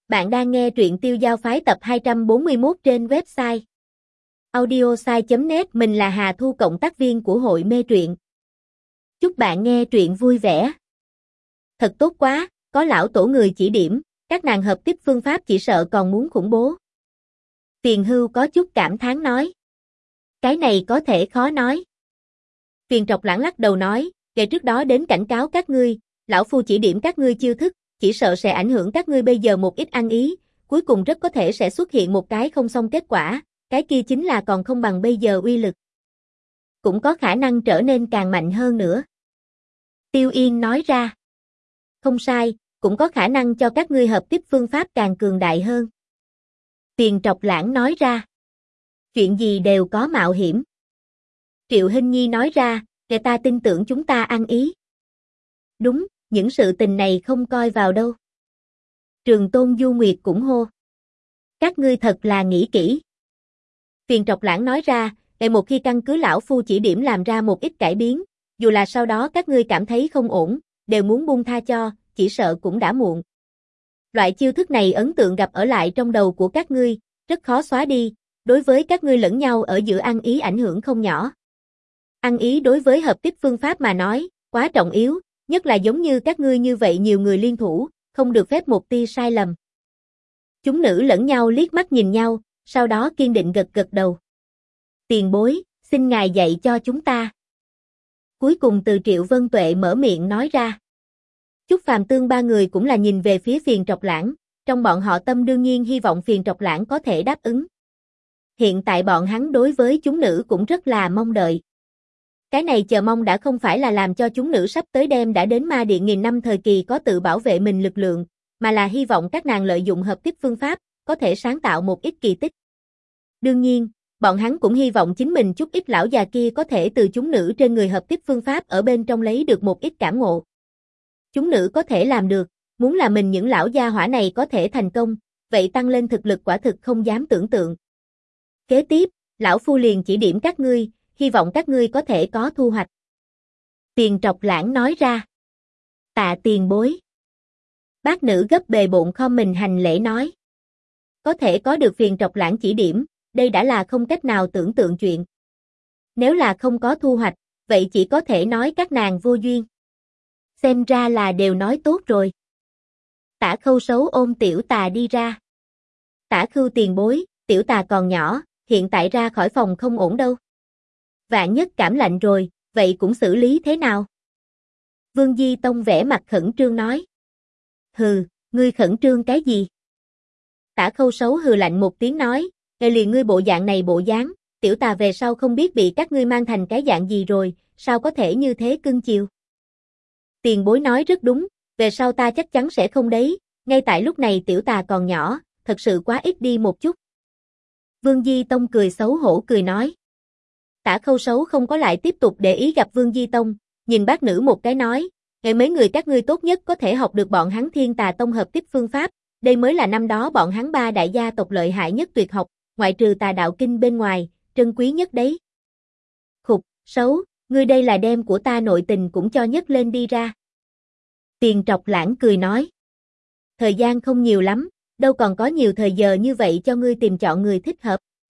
Bạn đang nghe truyện Tiêu Giao Phái tập 241 trên website audiosai.net. Mình là Hà Thu, cộng tác viên của hội mê truyện. Chúc bạn nghe truyện vui vẻ. Thật tốt quá, có lão tổ người chỉ điểm, các nàng hợp tiếp phương pháp chỉ sợ còn muốn khủng bố. Tiền Hưu có chút cảm thán nói. Cái này có thể khó nói. Tuyền Trọc Lãng lắc đầu nói, kể trước đó đến cảnh cáo các ngươi, lão phu chỉ điểm các ngươi chiêu thức, chỉ sợ sẽ ảnh hưởng các ngươi bây giờ một ít ăn ý, cuối cùng rất có thể sẽ xuất hiện một cái không xong kết quả, cái kia chính là còn không bằng bây giờ uy lực. Cũng có khả năng trở nên càng mạnh hơn nữa. Tiêu Yên nói ra. Không sai, cũng có khả năng cho các ngươi hợp tiếp phương pháp càng cường đại hơn. Tuyền Trọc Lãng nói ra. Chuyện gì đều có mạo hiểm. Triệu Hinh Nhi nói ra, người ta tin tưởng chúng ta ăn ý. Đúng, những sự tình này không coi vào đâu. Trường Tôn Du Nguyệt cũng hô. Các ngươi thật là nghĩ kỹ. Tuyền Trọc Lãng nói ra, để một khi căn cứ lão phu chỉ điểm làm ra một ít cải biến, dù là sau đó các ngươi cảm thấy không ổn, đều muốn buông tha cho, chỉ sợ cũng đã muộn. Loại chiêu thức này ấn tượng gặp ở lại trong đầu của các ngươi, rất khó xóa đi, đối với các ngươi lẫn nhau ở giữa ăn ý ảnh hưởng không nhỏ. Ăn ý đối với hợp tiếp phương pháp mà nói, quá trọng yếu, nhất là giống như các ngươi như vậy nhiều người liên thủ, không được phép một tia sai lầm. Chúng nữ lẫn nhau liếc mắt nhìn nhau, sau đó kiên định gật gật đầu. Tiền bối, xin ngài dạy cho chúng ta. Cuối cùng từ Triệu Vân Tuệ mở miệng nói ra. Chúc Phàm Tương ba người cũng là nhìn về phía Tuyền Trọc Lãng, trong bọn họ tâm đương nhiên hy vọng Tuyền Trọc Lãng có thể đáp ứng. Hiện tại bọn hắn đối với chúng nữ cũng rất là mong đợi. Cái này chờ mong đã không phải là làm cho chúng nữ sắp tới đêm đã đến ma điện nghìn năm thời kỳ có tự bảo vệ mình lực lượng, mà là hy vọng các nàng lợi dụng hợp tiếp phương pháp, có thể sáng tạo một ít kỳ tích. Đương nhiên, bọn hắn cũng hy vọng chính mình chút ít lão già kia có thể từ chúng nữ trên người hợp tiếp phương pháp ở bên trong lấy được một ít cảm ngộ. Chúng nữ có thể làm được, muốn là mình những lão gia hỏa này có thể thành công, vậy tăng lên thực lực quả thực không dám tưởng tượng. Kế tiếp, lão phu liền chỉ điểm các ngươi, hy vọng các ngươi có thể có thu hoạch. Tuyền Trọc Lãng nói ra. Tạ tiền bối. Bác nữ gấp bề bộn khom mình hành lễ nói. Có thể có được Tuyền Trọc Lãng chỉ điểm, đây đã là không cách nào tưởng tượng chuyện. Nếu là không có thu hoạch, vậy chỉ có thể nói các nàng vô duyên. Xem ra là đều nói tốt rồi. Tả Khâu Sấu ôm Tiểu Tà đi ra. Tả Khưu tiền bối, Tiểu Tà còn nhỏ, hiện tại ra khỏi phòng không ổn đâu. Vạn nhất cảm lạnh rồi, vậy cũng xử lý thế nào? Vương Di Tông vẻ mặt khẩn trương nói. Hừ, ngươi khẩn trương cái gì? Tả Khâu Sấu hừ lạnh một tiếng nói, ngay liền ngươi bộ dạng này bộ dáng, Tiểu Tà về sau không biết bị các ngươi mang thành cái dạng gì rồi, sao có thể như thế cưng chiều? Tiền bối nói rất đúng, về sau ta chắc chắn sẽ không đấy, ngay tại lúc này Tiểu Tà còn nhỏ, thật sự quá ít đi một chút. Vương Di Tông cười xấu hổ cười nói. Tả Khâu Sấu không có lại tiếp tục để ý gặp Vương Di Tông, nhìn bác nữ một cái nói, ngày mấy người các ngươi tốt nhất có thể học được bọn hắn Thiên Tà Tông hợp tiếp phương pháp, đây mới là năm đó bọn hắn ba đại gia tộc lợi hại nhất tuyệt học, ngoại trừ Tà Đạo Kinh bên ngoài, trân quý nhất đấy. Khục, Sấu, ngươi đây là đem của ta nội tình cũng cho nhấc lên đi ra. Tuyền Trọc Lãng cười nói. Thời gian không nhiều lắm, đâu còn có nhiều thời giờ như vậy cho ngươi tìm chọn người thích hợp.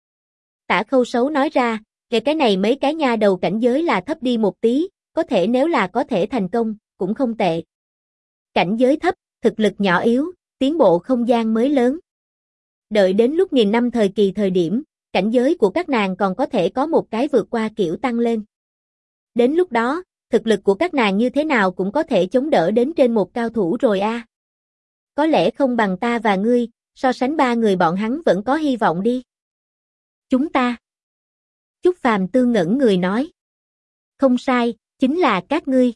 Tả Khâu Sấu nói ra, cái này mấy cái nha đầu cảnh giới là thấp đi một tí, có thể nếu là có thể thành công, cũng không tệ. Cảnh giới thấp, thực lực nhỏ yếu, tiến bộ không gian mới lớn. Đợi đến lúc nghìn năm thời kỳ thời điểm, cảnh giới của các nàng còn có thể có một cái vượt qua kiểu tăng lên. Đến lúc đó, thực lực của các nàng như thế nào cũng có thể chống đỡ đến trên một cao thủ rồi a. Có lẽ không bằng ta và ngươi, so sánh ba người bọn hắn vẫn có hy vọng đi. Chúng ta. Chúc Phàm Tương ngẩn người nói. Không sai, chính là các ngươi.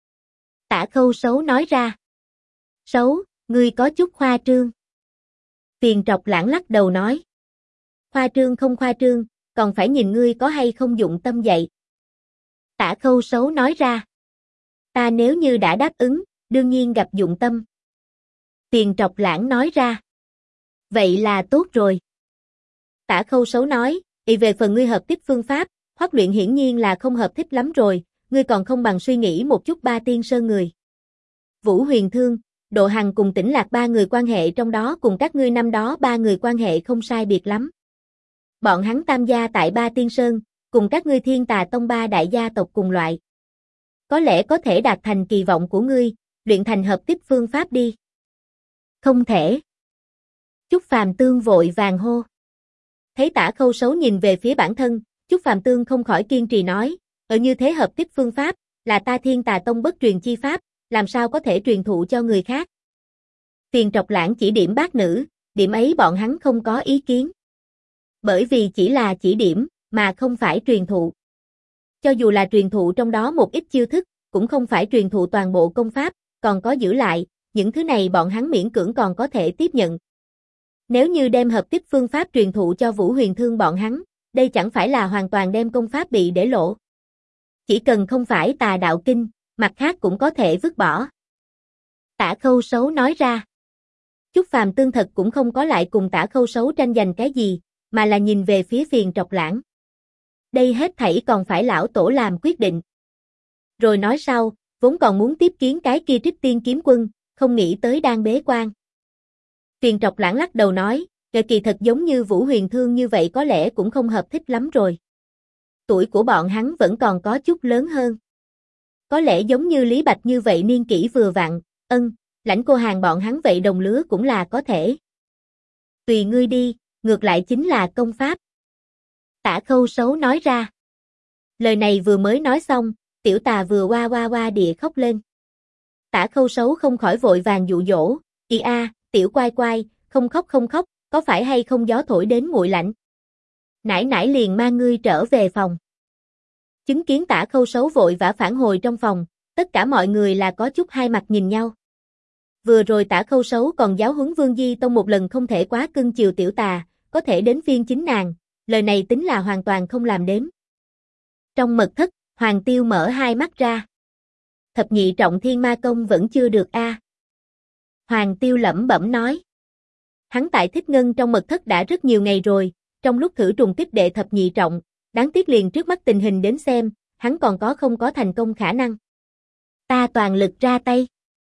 Tả Khâu Sấu nói ra. Sấu, ngươi có chút khoa trương. Tuyền Trọc Lãng lắc đầu nói. Khoa trương không khoa trương, còn phải nhìn ngươi có hay không dụng tâm dạy. Tả Khâu Sấu nói ra. Ta nếu như đã đáp ứng, đương nhiên gặp dụng tâm. Tuyền Trọc Lãng nói ra. Vậy là tốt rồi. Tả Khâu Sấu nói, về phần ngươi hợp tiếp phương pháp, Hoắc Luyện hiển nhiên là không hợp thích lắm rồi, ngươi còn không bằng suy nghĩ một chút Ba Tiên Sơn người. Vũ Huyền Thương, Độ Hằng cùng Tĩnh Lạc ba người quan hệ trong đó cùng các ngươi năm đó ba người quan hệ không sai biệt lắm. Bọn hắn tam gia tại Ba Tiên Sơn, cùng các ngươi Thiên Tà Tông ba đại gia tộc cùng loại. Có lẽ có thể đạt thành kỳ vọng của ngươi, luyện thành hợp tích phương pháp đi. Không thể. Chúc Phàm Tương vội vàng hô. Thấy Tả Khâu Sấu nhìn về phía bản thân, Chúc Phàm Tương không khỏi kiên trì nói, ở như thế hợp tích phương pháp, là ta Thiên Tà Tông bất truyền chi pháp, làm sao có thể truyền thụ cho người khác. Tiền Trọc Lãng chỉ điểm bác nữ, điểm ấy bọn hắn không có ý kiến. Bởi vì chỉ là chỉ điểm, mà không phải truyền thụ. Cho dù là truyền thụ trong đó một ít chiêu thức, cũng không phải truyền thụ toàn bộ công pháp, còn có giữ lại, những thứ này bọn hắn miễn cưỡng còn có thể tiếp nhận. Nếu như đem hợp tích phương pháp truyền thụ cho Vũ Huyền Thương bọn hắn, đây chẳng phải là hoàn toàn đem công pháp bị để lộ. Chỉ cần không phải Tà Đạo Kinh, mặt khác cũng có thể vứt bỏ. Tả Khâu Sấu nói ra. Chúc Phàm Tương thật cũng không có lại cùng Tả Khâu Sấu tranh giành cái gì, mà là nhìn về phía Phiền Trọc Lãng. Đây hết thảy còn phải lão tổ làm quyết định. Rồi nói sau, vốn còn muốn tiếp kiến cái kia Trích Tiên Kiếm Quân, không nghĩ tới đang bế quan. Phiền Trọc Lãng lắc đầu nói, kỳ thật giống như Vũ Huyền Thương như vậy có lẽ cũng không hợp thích lắm rồi. Tuổi của bọn hắn vẫn còn có chút lớn hơn. Có lẽ giống như Lý Bạch như vậy niên kỷ vừa vặn, Lãnh Cô Hàn bọn hắn vậy đồng lứa cũng là có thể. Tùy ngươi đi, ngược lại chính là công pháp. Tả Khâu Sấu nói ra. Lời này vừa mới nói xong, tiểu tà vừa oa địa khóc lên. Tả Khâu Sấu không khỏi vội vàng dụ dỗ, tiểu quai quai, không khóc, có phải hay không gió thổi đến nguội lạnh. Nãi nãi liền mang ngươi trở về phòng. Chứng kiến Tả Khâu Sấu vội vã phản hồi trong phòng, tất cả mọi người là có chút hai mặt nhìn nhau. Vừa rồi Tả Khâu Sấu còn giáo huấn Vương Di Tông một lần không thể quá cưng chiều tiểu tà, có thể đến phiên chính nàng, lời này tính là hoàn toàn không làm đếm. Trong mật thất, Hoàng Tiêu mở hai mắt ra. Thập nhị trọng thiên ma công vẫn chưa được a. Hoàng Tiêu lẩm bẩm nói. Hắn tại Thích Ngân trong mật thất đã rất nhiều ngày rồi, trong lúc thử trùng kích đệ thập nhị trọng, đáng tiếc liền trước mắt tình hình đến xem, hắn còn có không có thành công khả năng. Ta toàn lực ra tay.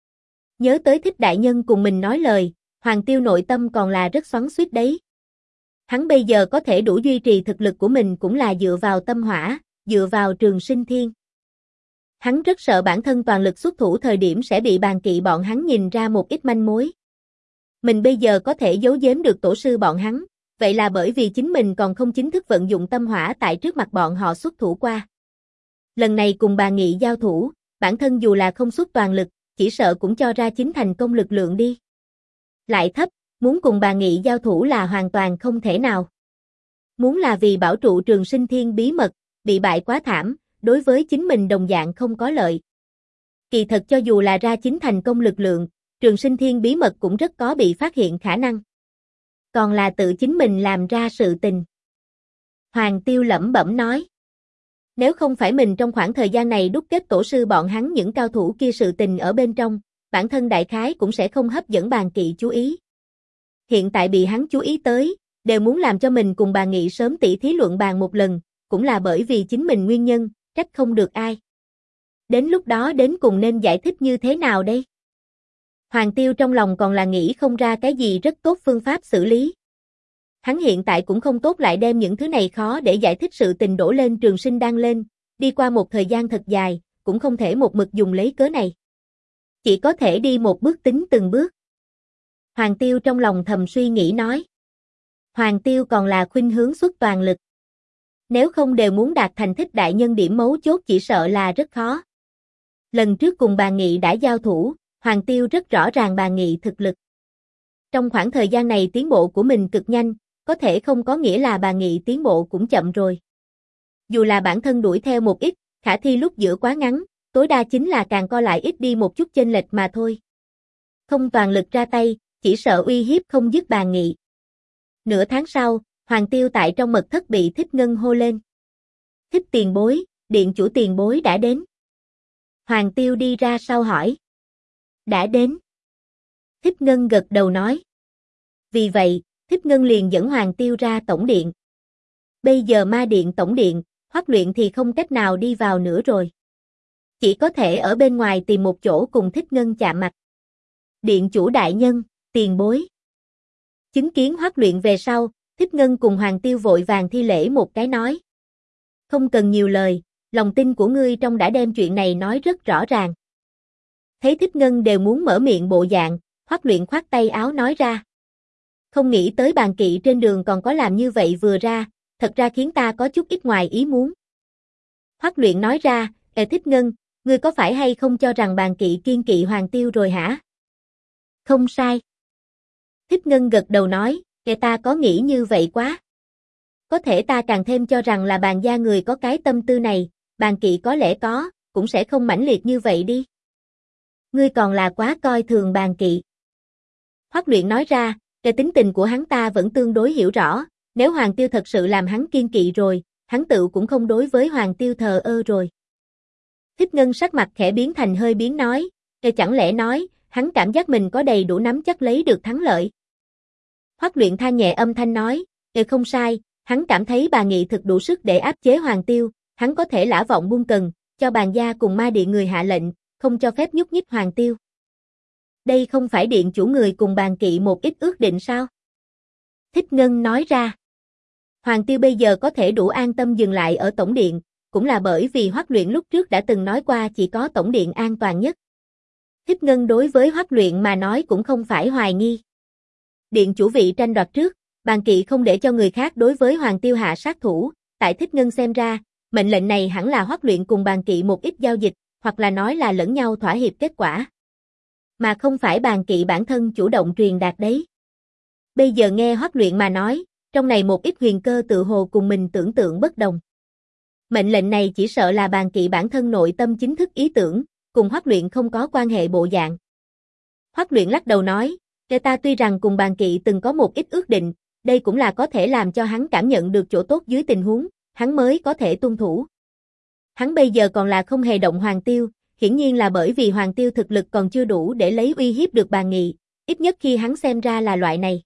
Nhớ tới Thích đại nhân cùng mình nói lời, Hoàng Tiêu nội tâm còn là rất xoắn xuýt đấy. Hắn bây giờ có thể đủ duy trì thực lực của mình cũng là dựa vào tâm hỏa, dựa vào Trường Sinh Thiên. Hắn rất sợ bản thân toàn lực xuất thủ thời điểm sẽ bị bàn kỵ bọn hắn nhìn ra một ít manh mối. Mình bây giờ có thể giấu giếm được tổ sư bọn hắn, vậy là bởi vì chính mình còn không chính thức vận dụng tâm hỏa tại trước mặt bọn họ xuất thủ qua. Lần này cùng bà Nghị giao thủ, bản thân dù là không xuất toàn lực, chỉ sợ cũng cho ra chính thành công lực lượng đi. Lại thấp, muốn cùng bà Nghị giao thủ là hoàn toàn không thể nào. Muốn là vì bảo trụ Trường Sinh Thiên bí mật, bị bại quá thảm, đối với chính mình đồng dạng không có lợi. Kỳ thật cho dù là ra chính thành công lực lượng, Trường Sinh Thiên bí mật cũng rất có bị phát hiện khả năng. Còn là tự chính mình làm ra sự tình. Hoàng Tiêu lẩm bẩm nói. Nếu không phải mình trong khoảng thời gian này đúc kết tổ sư bọn hắn những cao thủ kia sự tình ở bên trong, bản thân đại khái cũng sẽ không hấp dẫn bàn kỵ chú ý. Hiện tại bị hắn chú ý tới, đều muốn làm cho mình cùng bà Nghị sớm tỉ thí luận bàn một lần, cũng là bởi vì chính mình nguyên nhân, trách không được ai. Đến lúc đó đến cùng nên giải thích như thế nào đây? Hoàng Tiêu trong lòng còn là nghĩ không ra cái gì rất tốt phương pháp xử lý. Hắn hiện tại cũng không tốt lại đem những thứ này khó để giải thích sự tình đổ lên Trường Sinh Đan lên, đi qua một thời gian thật dài, cũng không thể một mực dùng lấy cớ này. Chỉ có thể đi một bước tính từng bước. Hoàng Tiêu trong lòng thầm suy nghĩ nói. Hoàng Tiêu còn là khuynh hướng xuất toàn lực. Nếu không đều muốn đạt thành Thích đại nhân điểm mấu chốt chỉ sợ là rất khó. Lần trước cùng bà Nghị đã giao thủ, Hoàng Tiêu rất rõ ràng bà Nghị thực lực. Trong khoảng thời gian này tiến bộ của mình cực nhanh, có thể không có nghĩa là bà Nghị tiến bộ cũng chậm rồi. Dù là bản thân đuổi theo một ít, khả thi lúc giữa quá ngắn, tối đa chính là càng co lại ít đi một chút chênh lệch mà thôi. Không toàn lực ra tay, chỉ sợ uy hiếp không dứt bà Nghị. Nửa tháng sau, Hoàng Tiêu tại trong mật thất bị Thích Ngân hô lên. Thích tiền bối, điện chủ tiền bối đã đến. Hoàng Tiêu đi ra sau hỏi. Đã đến. Thích Ngân gật đầu nói. Vì vậy, Thích Ngân liền dẫn Hoàng Tiêu ra tổng điện. Bây giờ ma điện tổng điện, Hoắc Luyện thì không cách nào đi vào nữa rồi. Chỉ có thể ở bên ngoài tìm một chỗ cùng Thích Ngân chạm mặt. Điện chủ đại nhân, tiền bối. Chứng kiến Hoắc Luyện về sau, Thích Ngân cùng Hoàng Tiêu vội vàng thi lễ một cái nói. Không cần nhiều lời, lòng tin của ngươi trong đã đem chuyện này nói rất rõ ràng. Thấy Thích Ngân đều muốn mở miệng bộ dạng, Hoắc Luyện khoát tay áo nói ra. Không nghĩ tới bàn kỵ trên đường còn có làm như vậy vừa ra, thật ra khiến ta có chút ít ngoài ý muốn. Hoắc Luyện nói ra, Thích Ngân, ngươi có phải hay không cho rằng bàn kỵ kiên kỵ Hoàng Tiêu rồi hả? Không sai. Thích Ngân gật đầu nói, ta có nghĩ như vậy quá. Có thể ta càng thêm cho rằng là bàn gia người có cái tâm tư này, bàn kỵ có lẽ có, cũng sẽ không mãnh liệt như vậy đi. Ngươi còn là quá coi thường bàn kỵ. Hoắc Luyện nói ra, tính tình của hắn ta vẫn tương đối hiểu rõ, nếu Hoàng Tiêu thật sự làm hắn kiên kỵ rồi, hắn tự cũng không đối với Hoàng Tiêu thờ ơ rồi. Thích Ngân sắc mặt khẽ biến thành hơi biến nói, chẳng lẽ nói, hắn cảm giác mình có đầy đủ nắm chắc lấy được thắng lợi. Hoắc Luyện than nhẹ âm thanh nói, không sai, hắn cảm thấy bà nghị thực đủ sức để áp chế Hoàng Tiêu, hắn có thể lả vọng buông cần, cho bàn gia cùng ma điện người hạ lệnh, không cho phép nhúc nhích Hoàng Tiêu. Đây không phải điện chủ người cùng bàn kỵ một ít ước định sao? Thích Ngân nói ra. Hoàng Tiêu bây giờ có thể đủ an tâm dừng lại ở tổng điện, cũng là bởi vì Hoắc Luyện lúc trước đã từng nói qua chỉ có tổng điện an toàn nhất. Thích Ngân đối với Hoắc Luyện mà nói cũng không phải hoài nghi. Điện chủ vị tranh đoạt trước, bàn kỵ không để cho người khác đối với Hoàng Tiêu hạ sát thủ, tại Thích Ngân xem ra, mệnh lệnh này hẳn là Hoắc Luyện cùng bàn kỵ một ít giao dịch, hoặc là nói là lẫn nhau thỏa hiệp kết quả. Mà không phải bàn kỵ bản thân chủ động truyền đạt đấy. Bây giờ nghe Hoắc Luyện mà nói, trong này một ít huyền cơ tự hồ cùng mình tưởng tượng bất đồng. Mệnh lệnh này chỉ sợ là bàn kỵ bản thân nội tâm chính thức ý tưởng, cùng Hoắc Luyện không có quan hệ bộ dạng. Hoắc Luyện lắc đầu nói, ta tuy rằng cùng bàn kỵ từng có một ít ước định, đây cũng là có thể làm cho hắn cảm nhận được chỗ tốt dưới tình huống, hắn mới có thể tuân thủ. Hắn bây giờ còn là không hề động Hoàng Tiêu, hiển nhiên là bởi vì Hoàng Tiêu thực lực còn chưa đủ để lấy uy hiếp được bàn nghị, ít nhất khi hắn xem ra là loại này.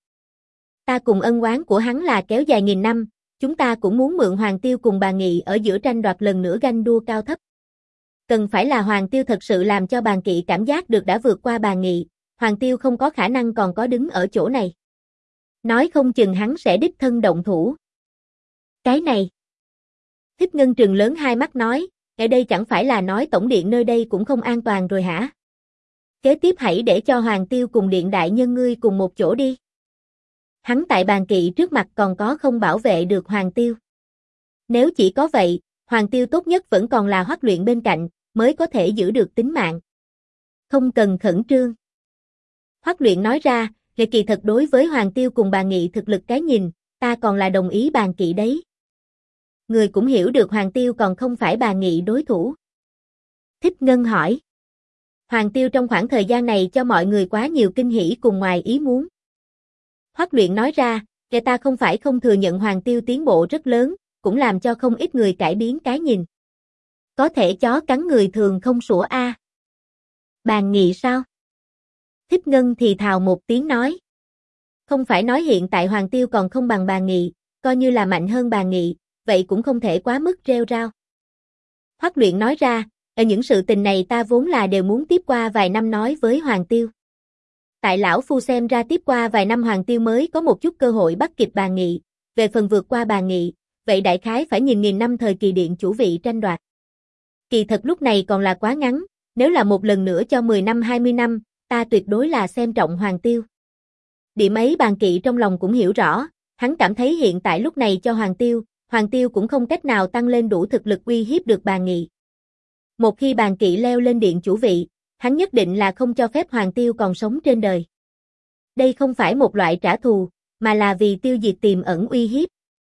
Ta cùng ân oán của hắn là kéo dài nghìn năm, chúng ta cũng muốn mượn Hoàng Tiêu cùng bàn nghị ở giữa tranh đoạt lần nữa ganh đua cao thấp. Cần phải là Hoàng Tiêu thật sự làm cho bàn kỵ cảm giác được đã vượt qua bàn nghị, Hoàng Tiêu không có khả năng còn có đứng ở chỗ này. Nói không chừng hắn sẽ đích thân động thủ. Cái này. Thích Ngân trừng lớn hai mắt nói, ở đây chẳng phải là nói tổng điện nơi đây cũng không an toàn rồi hả? Kế tiếp hãy để cho Hoàng Tiêu cùng điện đại nhân ngươi cùng một chỗ đi. Hắn tại bàn kỵ trước mặt còn có không bảo vệ được Hoàng Tiêu. Nếu chỉ có vậy, Hoàng Tiêu tốt nhất vẫn còn là Hoắc Luyện bên cạnh, mới có thể giữ được tính mạng. Không cần khẩn trương. Hoắc Luyện nói ra, kỳ thật đối với Hoàng Tiêu cùng bàn nghị thực lực cái nhìn, ta còn là đồng ý bàn kỵ đấy. Người cũng hiểu được Hoàng Tiêu còn không phải bàn nghị đối thủ. Thích Ngân hỏi. Hoàng Tiêu trong khoảng thời gian này cho mọi người quá nhiều kinh hỉ cùng ngoài ý muốn. Hoắc Luyện nói ra, ta không phải không thừa nhận Hoàng Tiêu tiến bộ rất lớn, cũng làm cho không ít người cải biến cái nhìn. Có thể chó cắn người thường không sủa a. Bàn nghị sao? Thích Ngân thì thào một tiếng nói. Không phải nói hiện tại Hoàng Tiêu còn không bằng bàn nghị, coi như là mạnh hơn bàn nghị, vậy cũng không thể quá mức rêu rao. Hoắc Luyện nói ra, ở những sự tình này ta vốn là đều muốn tiếp qua vài năm nói với Hoàng Tiêu. Tại lão phu xem ra tiếp qua vài năm Hoàng Tiêu mới có một chút cơ hội bắt kịp bàn nghị, về phần vượt qua bàn nghị, vậy đại khái phải nhìn nghìn năm thời kỳ điện chủ vị tranh đoạt. Kỳ thật lúc này còn là quá ngắn, nếu là một lần nữa cho 10 năm 20 năm, ta tuyệt đối là xem trọng Hoàng Tiêu. Điểm ấy bàn kỵ trong lòng cũng hiểu rõ, hắn cảm thấy hiện tại lúc này cho Hoàng Tiêu cũng không cách nào tăng lên đủ thực lực uy hiếp được bàn nghị. Một khi bàn kỵ leo lên điện chủ vị, hắn nhất định là không cho phép Hoàng Tiêu còn sống trên đời. Đây không phải một loại trả thù, mà là vì tiêu diệt tiềm ẩn uy hiếp.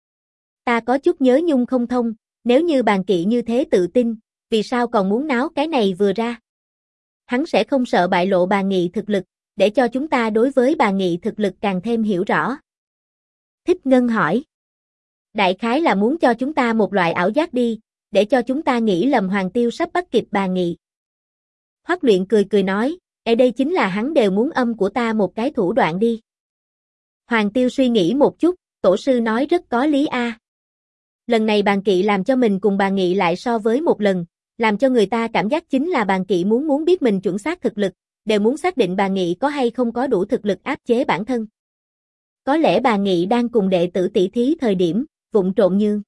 Ta có chút nhớ nhung không thông, nếu như bàn kỵ như thế tự tin, vì sao còn muốn náo cái này vừa ra? Hắn sẽ không sợ bại lộ bàn nghị thực lực, để cho chúng ta đối với bàn nghị thực lực càng thêm hiểu rõ. Thích Ngân hỏi. Đại khái là muốn cho chúng ta một loại ảo giác đi, để cho chúng ta nghĩ lầm Hoàng Tiêu sắp bắt kịp bàn nghị. Hoắc Luyện cười cười nói, đây chính là hắn đều muốn âm của ta một cái thủ đoạn đi. Hoàng Tiêu suy nghĩ một chút, tổ sư nói rất có lý a. Lần này bàn kỵ làm cho mình cùng bàn nghị lại so với một lần, làm cho người ta cảm giác chính là bàn kỵ muốn biết mình chuẩn xác thực lực, đều muốn xác định bà Nghị có hay không có đủ thực lực áp chế bản thân. Có lẽ bà Nghị đang cùng đệ tử tỷ thí thời điểm, vụng trộn nhường.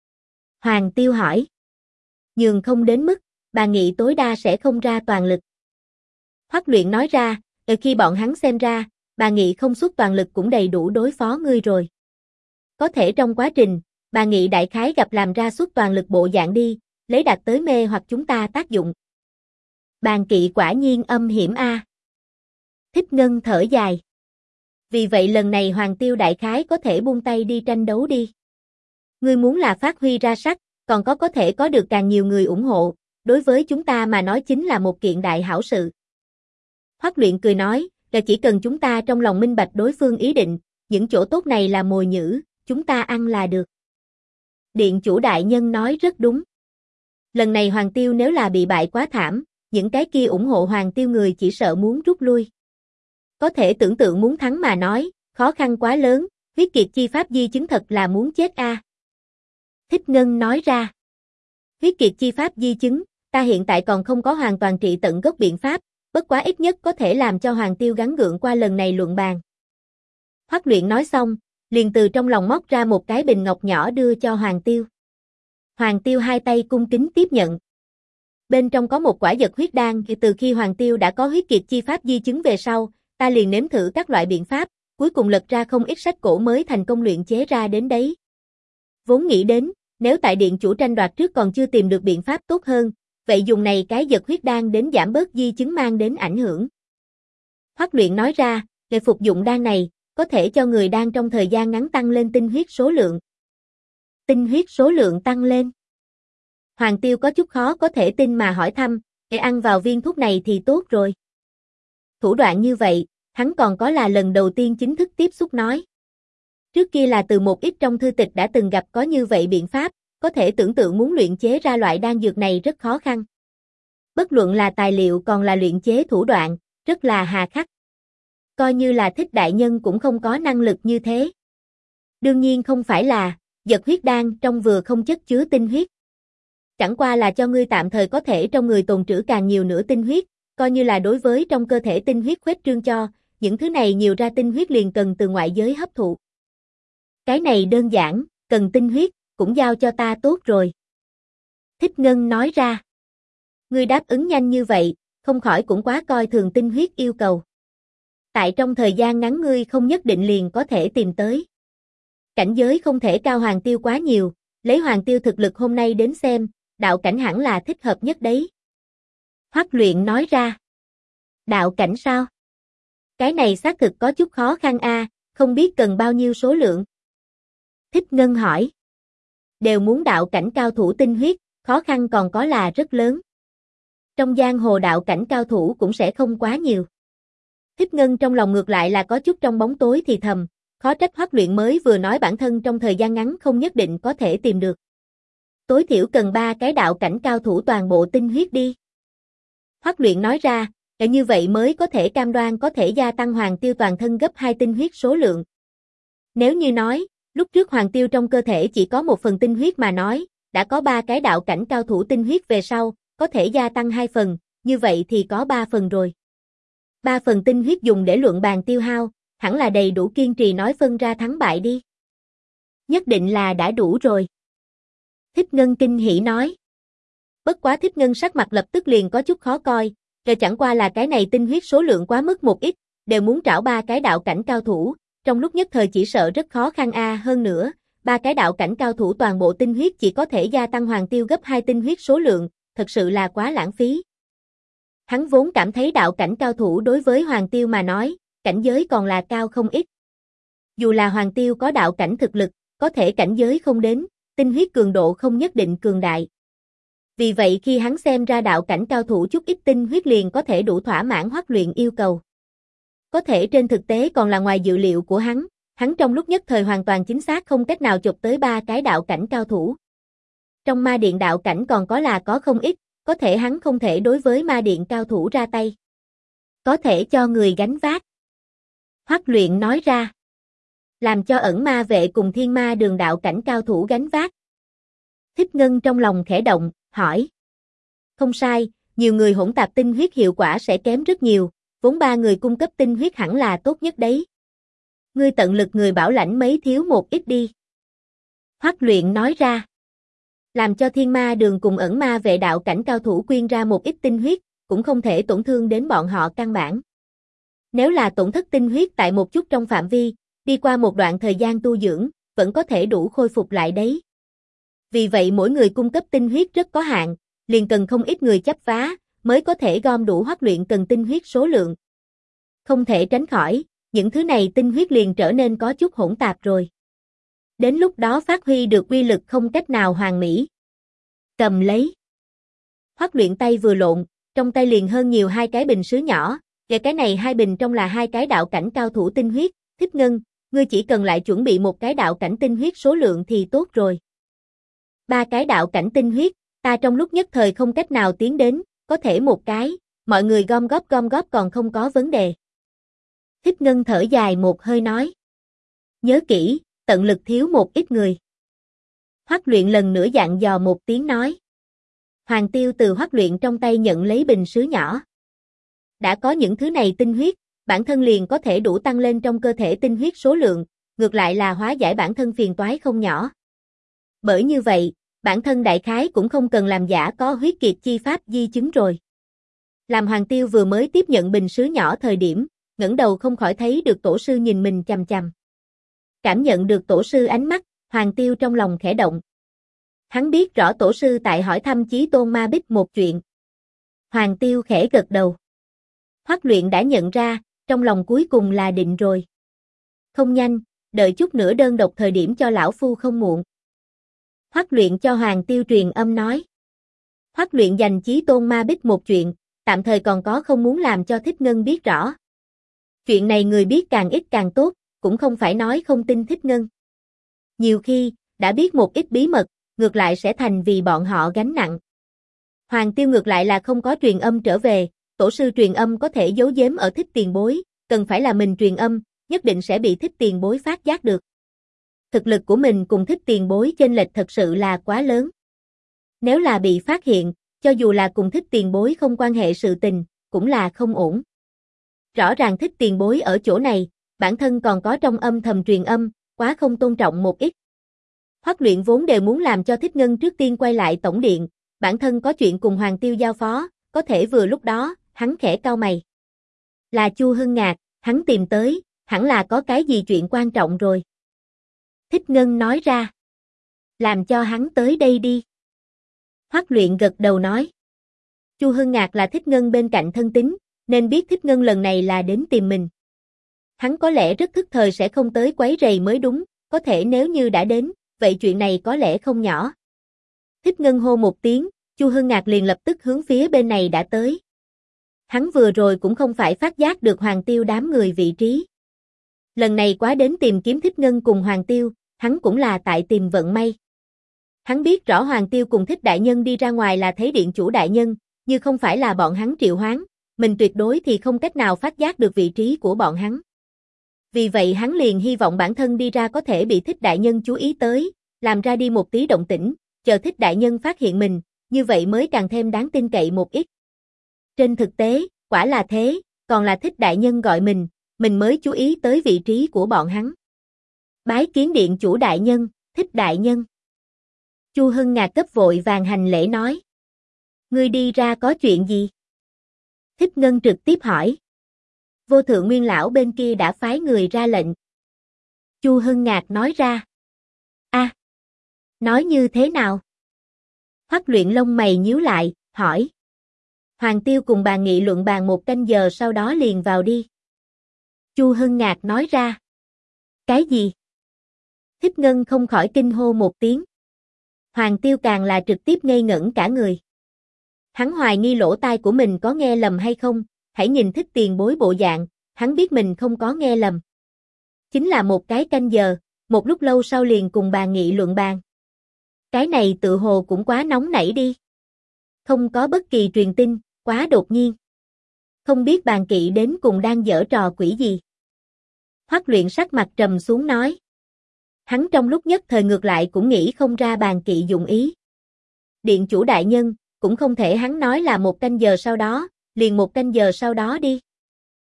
Hoàng Tiêu hỏi. Nhường không đến mức, bà Nghị tối đa sẽ không ra toàn lực. Hoắc Luyện nói ra, khi bọn hắn xem ra, bà Nghị không xuất toàn lực cũng đầy đủ đối phó ngươi rồi. Có thể trong quá trình, bà Nghị đại khái gặp làm ra xuất toàn lực bộ dạng đi, lấy đạt tới mê hoặc chúng ta tác dụng. Bàn Kỵ quả nhiên âm hiểm a. Thích Ngân thở dài. Vì vậy lần này Hoàng Tiêu đại khái có thể buông tay đi tranh đấu đi. Ngươi muốn là phát huy ra sắc, còn có thể có được càng nhiều người ủng hộ, đối với chúng ta mà nói chính là một kiện đại hảo sự. Hoắc Luyện cười nói, là chỉ cần chúng ta trong lòng minh bạch đối phương ý định, những chỗ tốt này là mồi nhử, chúng ta ăn là được. Điện chủ đại nhân nói rất đúng. Lần này Hoàng Tiêu nếu là bị bại quá thảm, những cái kia ủng hộ Hoàng Tiêu người chỉ sợ muốn rút lui. Có thể tưởng tượng muốn thắng mà nói, khó khăn quá lớn, huyết kiệt chi pháp di chứng thật là muốn chết a. Thích Ngân nói ra. Huyết kiệt chi pháp di chứng, ta hiện tại còn không có hoàn toàn trị tận gốc biện pháp, bất quá ít nhất có thể làm cho Hoàng Tiêu gắng gượng qua lần này luận bàn. Hoắc Luyện nói xong, liền từ trong lòng móc ra một cái bình ngọc nhỏ đưa cho Hoàng Tiêu. Hoàng Tiêu hai tay cung kính tiếp nhận. Bên trong có một quả vật huyết đan, từ khi Hoàng Tiêu đã có huyết kiệt chi pháp di chứng về sau, ta liền nếm thử các loại biện pháp, cuối cùng lật ra không ít sách cổ mới thành công luyện chế ra đến đấy. Vốn nghĩ đến, nếu tại điện chủ tranh đoạt trước còn chưa tìm được biện pháp tốt hơn, vậy dùng này cái vật huyết đan đến giảm bớt di chứng mang đến ảnh hưởng. Hoắc Luyện nói ra, để phục dụng đan này, có thể cho người đang trong thời gian ngắn tăng lên tinh huyết số lượng. Tinh huyết số lượng tăng lên. Hoàng Tiêu có chút khó có thể tin mà hỏi thăm, để ăn vào viên thuốc này thì tốt rồi. Thủ đoạn như vậy, hắn còn có là lần đầu tiên chính thức tiếp xúc nói. Trước kia là từ một ít trong thư tịch đã từng gặp có như vậy biện pháp, có thể tưởng tượng muốn luyện chế ra loại đan dược này rất khó khăn. Bất luận là tài liệu còn là luyện chế thủ đoạn, rất là hà khắc. Coi như là Thích đại nhân cũng không có năng lực như thế. Đương nhiên không phải là, vật huyết đan trong vừa không chất chứa tinh huyết. Chẳng qua là cho ngươi tạm thời có thể trong người tồn trữ càng nhiều nữa tinh huyết, coi như là đối với trong cơ thể tinh huyết khuếch trương cho, những thứ này nhiều ra tinh huyết liền cần từ ngoại giới hấp thụ. Cái này đơn giản, cần tinh huyết, cũng giao cho ta tốt rồi. Thích Ngân nói ra. Ngươi đáp ứng nhanh như vậy, không khỏi cũng quá coi thường tinh huyết yêu cầu. Tại trong thời gian ngắn ngươi không nhất định liền có thể tìm tới. Cảnh giới không thể cao Hoàng Tiêu quá nhiều, lấy Hoàng Tiêu thực lực hôm nay đến xem, đạo cảnh hẳn là thích hợp nhất đấy. Hoắc Luyện nói ra. Đạo cảnh sao? Cái này xác thực có chút khó khăn a, không biết cần bao nhiêu số lượng. Thích Ngân hỏi. Đều muốn đạo cảnh cao thủ tinh huyết, khó khăn còn có là rất lớn. Trong giang hồ đạo cảnh cao thủ cũng sẽ không quá nhiều. Thích Ngân trong lòng ngược lại là có chút trong bóng tối thì thầm, khó trách Hoắc Luyện mới vừa nói bản thân trong thời gian ngắn không nhất định có thể tìm được. Tối thiểu cần 3 cái đạo cảnh cao thủ toàn bộ tinh huyết đi. Hoắc Luyện nói ra, như vậy mới có thể cam đoan có thể gia tăng Hoàng Tiêu toàn thân gấp 2 tinh huyết số lượng. Nếu như nói, lúc trước Hoàng Tiêu trong cơ thể chỉ có 1 phần tinh huyết mà nói, đã có 3 cái đạo cảnh cao thủ tinh huyết về sau, có thể gia tăng 2 phần, như vậy thì có 3 phần rồi. 3 phần tinh huyết dùng để luận bàn tiêu hao, hẳn là đầy đủ kiên trì nói phân ra thắng bại đi. Nhất định là đã đủ rồi. Thích Ngân kinh hỉ nói. Bất quá Thích Ngân sắc mặt lập tức liền có chút khó coi, chẳng qua là cái này tinh huyết số lượng quá mức một ít, đều muốn trảo 3 cái đạo cảnh cao thủ, trong lúc nhất thời chỉ sợ rất khó khăn a, hơn nữa, 3 cái đạo cảnh cao thủ toàn bộ tinh huyết chỉ có thể gia tăng Hoàng Tiêu gấp 2 tinh huyết số lượng, thật sự là quá lãng phí. Hắn vốn cảm thấy đạo cảnh cao thủ đối với Hoàng Tiêu mà nói, cảnh giới còn là cao không ít. Dù là Hoàng Tiêu có đạo cảnh thực lực, có thể cảnh giới không đến, tinh huyết cường độ không nhất định cường đại. Vì vậy khi hắn xem ra đạo cảnh cao thủ chút ít tinh huyết liền có thể đủ thỏa mãn Hoắc Luyện yêu cầu. Có thể trên thực tế còn là ngoài dự liệu của hắn trong lúc nhất thời hoàn toàn chính xác không cách nào chụp tới 3 cái đạo cảnh cao thủ. Trong ma điện đạo cảnh còn có là có không ít, có thể hắn không thể đối với ma điện cao thủ ra tay. Có thể cho người gánh vác. Hoắc Luyện nói ra. Làm cho ẩn ma vệ cùng thiên ma đường đạo cảnh cao thủ gánh vác. Thích Ngân trong lòng khẽ động, hỏi. Không sai, nhiều người hỗn tạp tinh huyết hiệu quả sẽ kém rất nhiều, vốn 3 người cung cấp tinh huyết hẳn là tốt nhất đấy. Ngươi tận lực người bảo lãnh mấy thiếu một ít đi. Hoắc Luyện nói ra. Làm cho Thiên Ma Đường cùng ẩn ma vệ đạo cảnh cao thủ quyên ra một ít tinh huyết, cũng không thể tổn thương đến bọn họ căn bản. Nếu là tổn thất tinh huyết tại một chút trong phạm vi, đi qua một đoạn thời gian tu dưỡng, vẫn có thể đủ khôi phục lại đấy. Vì vậy mỗi người cung cấp tinh huyết rất có hạn, liền cần không ít người chấp vá, mới có thể gom đủ Hoắc Luyện cần tinh huyết số lượng. Không thể tránh khỏi, những thứ này tinh huyết liền trở nên có chút hỗn tạp rồi. Đến lúc đó phát huy được uy lực không cách nào hoàn mỹ. Cầm lấy. Hoắc Luyện tay vừa lộn, trong tay liền hơn nhiều 2 cái bình sứ nhỏ, và cái này 2 bình trong là 2 cái đạo cảnh cao thủ tinh huyết, Thích Ngân, ngươi chỉ cần lại chuẩn bị 1 cái đạo cảnh tinh huyết số lượng thì tốt rồi. 3 cái đạo cảnh tinh huyết, ta trong lúc nhất thời không cách nào tiến đến, có thể 1 cái, mọi người gom góp còn không có vấn đề. Thích Ngân thở dài một hơi nói. Nhớ kỹ, tận lực thiếu một ít người. Hoắc Luyện lần nữa dặn dò một tiếng nói. Hoàng Tiêu từ Hoắc Luyện trong tay nhận lấy bình sứ nhỏ. Đã có những thứ này tinh huyết, bản thân liền có thể đủ tăng lên trong cơ thể tinh huyết số lượng, ngược lại là hóa giải bản thân phiền toái không nhỏ. Bởi như vậy, bản thân đại khái cũng không cần làm giả có huyết kiệt chi pháp di chứng rồi. Làm Hoàng Tiêu vừa mới tiếp nhận bình sứ nhỏ thời điểm, ngẩng đầu không khỏi thấy được tổ sư nhìn mình chằm chằm. Cảm nhận được tổ sư ánh mắt, Hoàng Tiêu trong lòng khẽ động. Hắn biết rõ tổ sư tại hỏi thăm Chí Tôn Ma Bích một chuyện. Hoàng Tiêu khẽ gật đầu. Hoắc Luyện đã nhận ra, trong lòng cuối cùng là định rồi. Không nhanh, đợi chút nữa đơn độc thời điểm cho lão phu không muộn. Hoắc Luyện cho Hoàng Tiêu truyền âm nói. Hoắc Luyện dành Chí Tôn Ma Bích một chuyện, tạm thời còn có không muốn làm cho Thích Ngân biết rõ. Chuyện này người biết càng ít càng tốt, cũng không phải nói không tin Thích Ngân. Nhiều khi, đã biết một ít bí mật, ngược lại sẽ thành vì bọn họ gánh nặng. Hoàng Tiêu ngược lại là không có truyền âm trở về, tổ sư truyền âm có thể giấu giếm ở Thích tiền bối, cần phải là mình truyền âm, nhất định sẽ bị Thích tiền bối phát giác được. Thực lực của mình cùng Thích tiền bối chênh lệch thật sự là quá lớn. Nếu là bị phát hiện, cho dù là cùng Thích tiền bối không quan hệ sự tình, cũng là không ổn. Rõ ràng Thích tiền bối ở chỗ này, bản thân còn có trong âm thầm truyền âm, quá không tôn trọng một ít. Hoắc Luyện vốn đều muốn làm cho Thích Ngân trước tiên quay lại tổng điện, bản thân có chuyện cùng Hoàng Tiêu giao phó, có thể vừa lúc đó, hắn khẽ cau mày. Là Chu Hưng Ngạc, hắn tìm tới, hẳn là có cái gì chuyện quan trọng rồi. Thích Ngân nói ra. Làm cho hắn tới đây đi. Hoắc Luyện gật đầu nói. Chu Hưng Ngạc là Thích Ngân bên cạnh thân tín, nên biết Thích Ngân lần này là đến tìm mình. Hắn có lẽ rất thức thời sẽ không tới quấy rầy mới đúng, có thể nếu như đã đến, vậy chuyện này có lẽ không nhỏ. Thích Ngân hô một tiếng, Chu Hưng Ngạc liền lập tức hướng phía bên này đã tới. Hắn vừa rồi cũng không phải phát giác được Hoàng Tiêu đám người vị trí. Lần này quá đến tìm kiếm Thích Ngân cùng Hoàng Tiêu, hắn cũng là tại tìm vận may. Hắn biết rõ Hoàng Tiêu cùng Thích đại nhân đi ra ngoài là thấy điện chủ đại nhân, như không phải là bọn hắn triệu hoán, mình tuyệt đối thì không cách nào phát giác được vị trí của bọn hắn. Vì vậy hắn liền hy vọng bản thân đi ra có thể bị Thích đại nhân chú ý tới, làm ra đi một tí động tĩnh, chờ Thích đại nhân phát hiện mình, như vậy mới càng thêm đáng tin cậy một ít. Trên thực tế, quả là thế, còn là Thích đại nhân gọi mình mới chú ý tới vị trí của bọn hắn. Bái kiến điện chủ đại nhân, Thích đại nhân. Chu Hưng Ngạc cấp vội vàng hành lễ nói. Ngươi đi ra có chuyện gì? Thích Ngân trực tiếp hỏi. Vô thượng nguyên lão bên kia đã phái người ra lệnh. Chu Hưng Ngạc nói ra. Nói như thế nào? Hoắc Luyện lông mày nhíu lại, hỏi. Hoàng Tiêu cùng bà nghị luận bàn 1 canh giờ sau đó liền vào đi. Chu Hưng Ngạc nói ra. Cái gì? Thích Ngân không khỏi kinh hô một tiếng. Hoàng Tiêu càng là trực tiếp ngây ngẩn cả người. Hắn hoài nghi lỗ tai của mình có nghe lầm hay không, hãy nhìn Thích tiền bối bộ dạng, hắn biết mình không có nghe lầm. Chính là 1 cái canh giờ, một lúc lâu sau liền cùng bà nghị luận bàn. Cái này tự hồ cũng quá nóng nảy đi. Không có bất kỳ truyền tin, quá đột nhiên. Không biết bàn kỵ đến cùng đang giở trò quỷ gì. Hoắc Luyện sắc mặt trầm xuống nói. Hắn trong lúc nhất thời ngược lại cũng nghĩ không ra bàn kỵ dụng ý. Điện chủ đại nhân, cũng không thể hắn nói là 1 canh giờ sau đó, liền 1 canh giờ sau đó đi.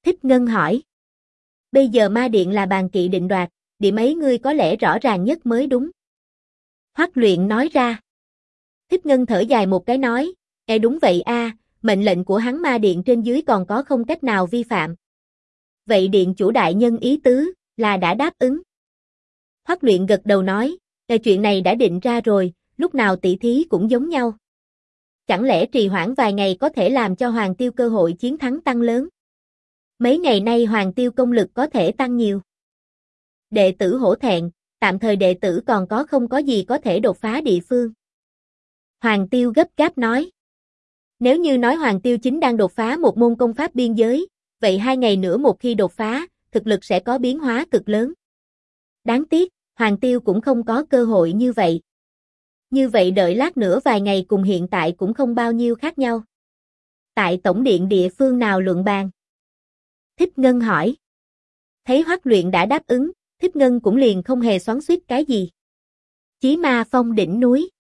Thích Ngân hỏi. Bây giờ ma điện là bàn kỵ định đoạt, điểm ấy ngươi có lẽ rõ ràng nhất mới đúng. Hoắc Luyện nói ra. Thích Ngân thở dài một cái nói, đúng vậy a, mệnh lệnh của hắn ma điện trên dưới còn có không cách nào vi phạm. Vậy điện chủ đại nhân ý tứ, là đã đáp ứng. Hoắc Luyện gật đầu nói, chuyện này đã định ra rồi, lúc nào tỷ thí cũng giống nhau. Chẳng lẽ trì hoãn vài ngày có thể làm cho Hoàng Tiêu cơ hội chiến thắng tăng lớn? Mấy ngày nay Hoàng Tiêu công lực có thể tăng nhiều. Đệ tử hổ thẹn, tạm thời đệ tử còn không có gì có thể đột phá địa phương. Hoàng Tiêu gấp gáp nói. Nếu như nói Hoàng Tiêu chính đang đột phá một môn công pháp biên giới, vậy 2 ngày nữa một khi đột phá, thực lực sẽ có biến hóa cực lớn. Đáng tiếc, Hoàng Tiêu cũng không có cơ hội như vậy. Như vậy đợi lát nữa vài ngày cùng hiện tại cũng không bao nhiêu khác nhau. Tại tổng điện địa phương nào luận bàn? Thích Ngân hỏi. Thấy Hoắc Luyện đã đáp ứng, Thích Ngân cũng liền không hề xoắn xuýt cái gì. Chí Ma Phong đỉnh núi.